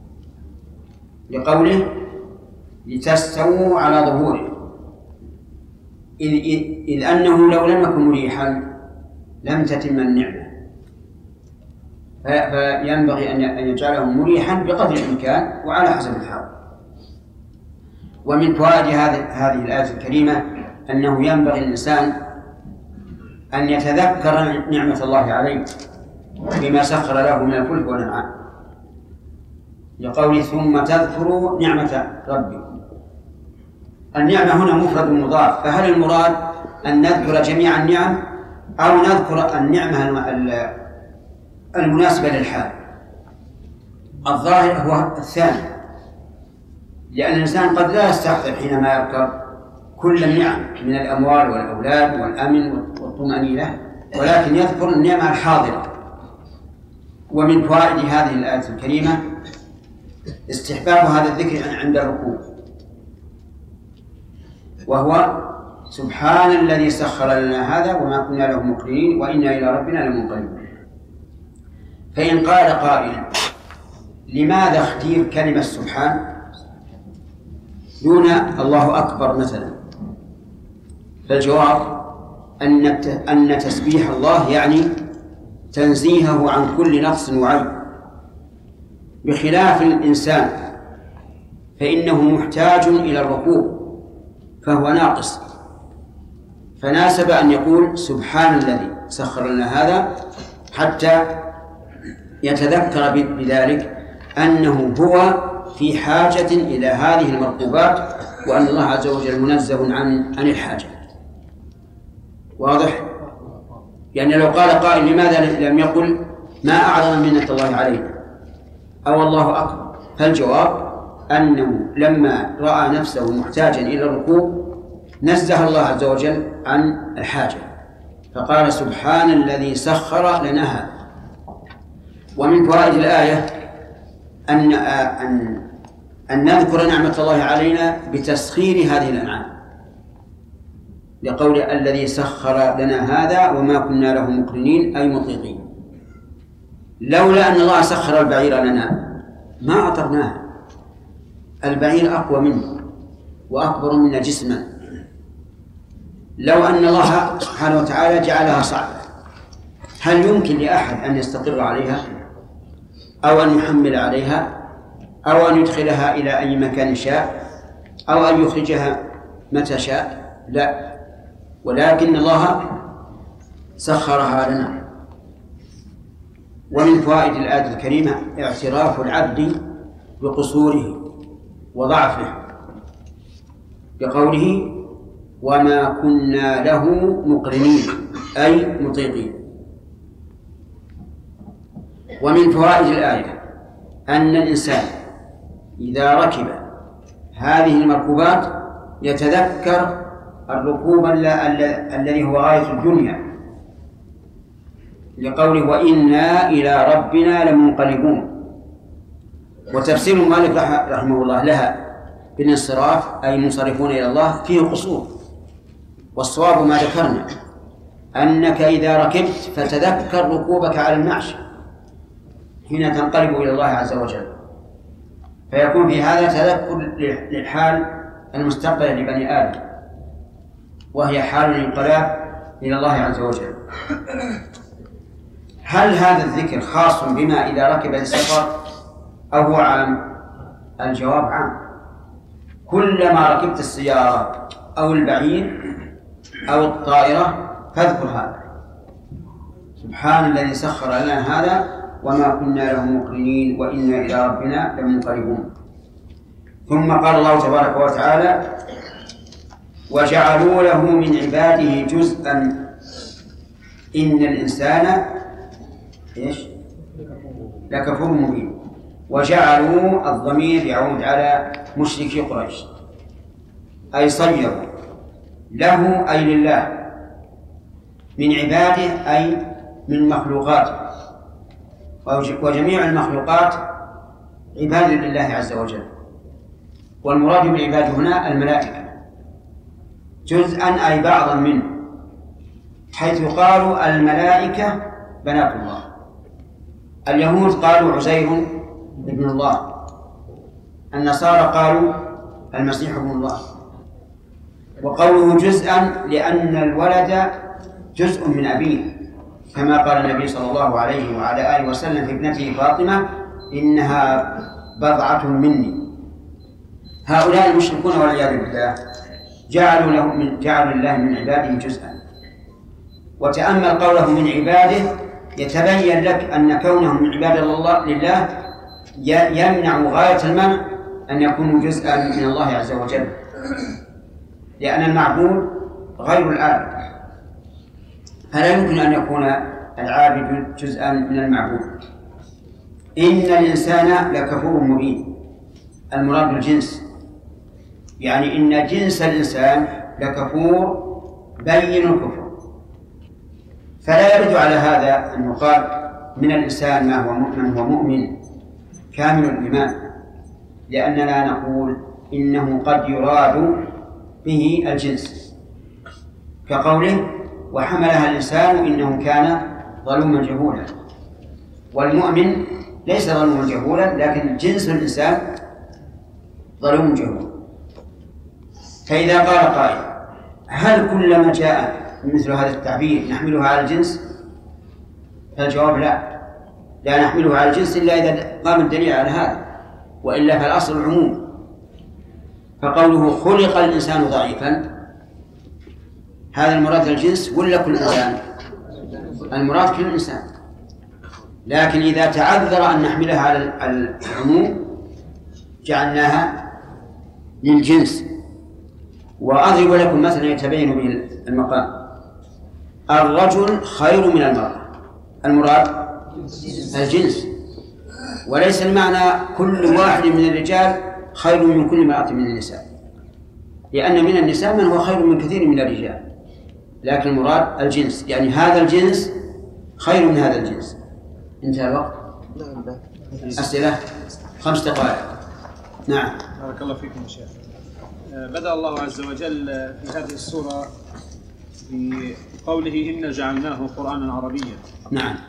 لقوله: لتستووا على ظهوره، إذ أنه لو لم يكن مريحا لم تتم النعمة، فينبغي أن يجعله مريحا بقدر الإمكان وعلى حسب الحال. ومن فوائد هذه الآية الكريمة أنه ينبغي الإنسان أن يتذكر نعمة الله عليه بما سخر له من الفلك والأنعام، لقوله: ثم تذكروا نعمة ربكم. النعمة هنا مفرد مضاف، فهل المراد أن نذكر جميع النعم أو نذكر النعمة المناسبة للحال؟ الظاهر هو الثاني، لأن الإنسان قد لا يستحضر حينما يركب كل النعم من الأموال والأولاد والأمن والطمأنينة، ولكن يذكر النعمة الحاضرة. ومن فوائد هذه الآية الكريمة استحباب هذا الذكر عند الركوع، وهو: سبحان الذي سخر لنا هذا وما كنا له مقرنين وإنا إلى ربنا لمنقلبون. فإن قال قائل: لماذا اختير كلمة سبحان دون الله أكبر مثلا؟ فالجواب أن تسبيح الله يعني تنزيهه عن كل نقص وعيب، بخلاف الإنسان فإنه محتاج إلى الركوع فهو ناقص، فناسب أن يقول: سبحان الذي سخر لنا هذا، حتى يتذكر بذلك أنه هو في حاجة إلى هذه المركوبات، وأن الله عز وجل منزه عن الحاجة. واضح؟ يعني لو قال قائل لماذا لم يقل ما أعظم منة الله علينا أو الله أكبر، فالجواب أنه لما رأى نفسه محتاجا إلى الركوب نزه الله عز وجل عن الحاجة، فقال سبحان الذي سخر لنا هذا. ومن فوائد الآية أن نذكر نعمة الله علينا بتسخير هذه الأنعام، لقول الذي سخر لنا هذا وما كنا له مقرنين أي مطيقين. لولا أن الله سخر البعير لنا ما أطرناه، البعير أقوى منه وأكبر منا جسما. لو أن الله سبحانه وتعالى جعلها صعبة، هل يمكن لأحد أن يستقر عليها أو أن يحمل عليها أو أن يدخلها إلى أي مكان شاء أو أن يخرجها متى شاء؟ لا، ولكن الله سخرها لنا. ومن فوائد الآية الكريمة اعتراف العبد بقصوره وضعفه بقوله وما كنا له مقرنين أي مطيقين. ومن فوائد الآية أن الإنسان إذا ركب هذه المركوبات يتذكر الركوب الذي هو غاية الدنيا، لقوله وإنا إلى ربنا لمنقلبون. وتفسير المؤلف رحمه الله لها بالانصراف أي منصرفون إلى الله فيه قصور، والصواب ما ذكرنا أنك إذا ركبت فتذكر ركوبك على المعش حين تنقلب إلى الله عز وجل، فيكون في هذا تذكر للحال المستقبلة لبني آدم، وهي حال الانقلاب إلى الله عز وجل. هل هذا الذكر خاص بما إذا ركب السفر أو هو عام؟ الجواب عام، كلما ركبت السيارة أو البعير أو الطائرة فاذكر هذا سبحان الذي سخر لنا هذا وما كنا له مقرنين وإنا إلى ربنا لمنقلبون. ثم قال الله تبارك وتعالى وجعلوا له من عباده جزءا إن الإنسان لكفور مبين. وجعلوا الضمير يعود على مشركي قريش، أي صيروا له أي لله من عباده أي من مخلوقاته، وجميع المخلوقات عباد لله عز وجل، والمراد بالعباد هنا الملائكة، جزءا أي بعضا منه، حيث قالوا الملائكة بنات الله. اليهود قالوا عزير ابن الله، النصارى قالوا المسيح ابن الله. وقوله جزءا لأن الولد جزء من أبيه، كما قال النبي صلى الله عليه وعلى آله وسلم في ابنته فاطمة إنها بضعة مني. هؤلاء المشركون والعياذ بالله جعلوا الله من عباده جزءا. وتأمل قوله من عباده يتبين لك أن كونهم من عباد الله لله يمنع غاية المنع أن يكونوا جزءا من الله عز وجل، لأن المعبود غير العابد، فلا يمكن أن يكون العابد جزءا من المعبود. إن الإنسان لكفور مبين، المراد بالجنس، يعني إن جنس الإنسان لكفور بين الكفر. فلا يرد على هذا أن يقال من الإنسان من هو مؤمن كامل الإيمان، لأننا نقول إنه قد يراد به الجنس، كقوله وحملها الإنسان إنه كان ظلوما جهولا. والمؤمن ليس ظلوما جهولا، لكن جنس الإنسان ظلوم جهول. فإذا قال قائل هل كلما جاء مثل هذا التعبير نحمله على الجنس؟ فالجواب لا نحمله على الجنس إلا إذا قام الدليل على هذا، وإلا فالأصل العموم. فقوله خلق الإنسان ضعيفا هذا المراد الجنس ولا كل إنسان؟ المراد كل إنسان، لكن إذا تعذر أن نحملها على العموم جعلناها للجنس. وأضرب لكم مثلا يتبين به المقام. الرجل خير من المرأة، المراد الجنس، وليس المعنى كل واحد من الرجال خير من كل امرأة من النساء، لأن من النساء من هو خير من كثير من الرجال، لكن المراد الجنس، يعني هذا الجنس خير من هذا الجنس. انتهى الوقت. أسئلة 5 دقائق. نعم. بارك الله فيكم يا شيخ. بدأ الله عز وجل في هذه السورة بقوله إنا جعلناه قرآنا عربيا. نعم.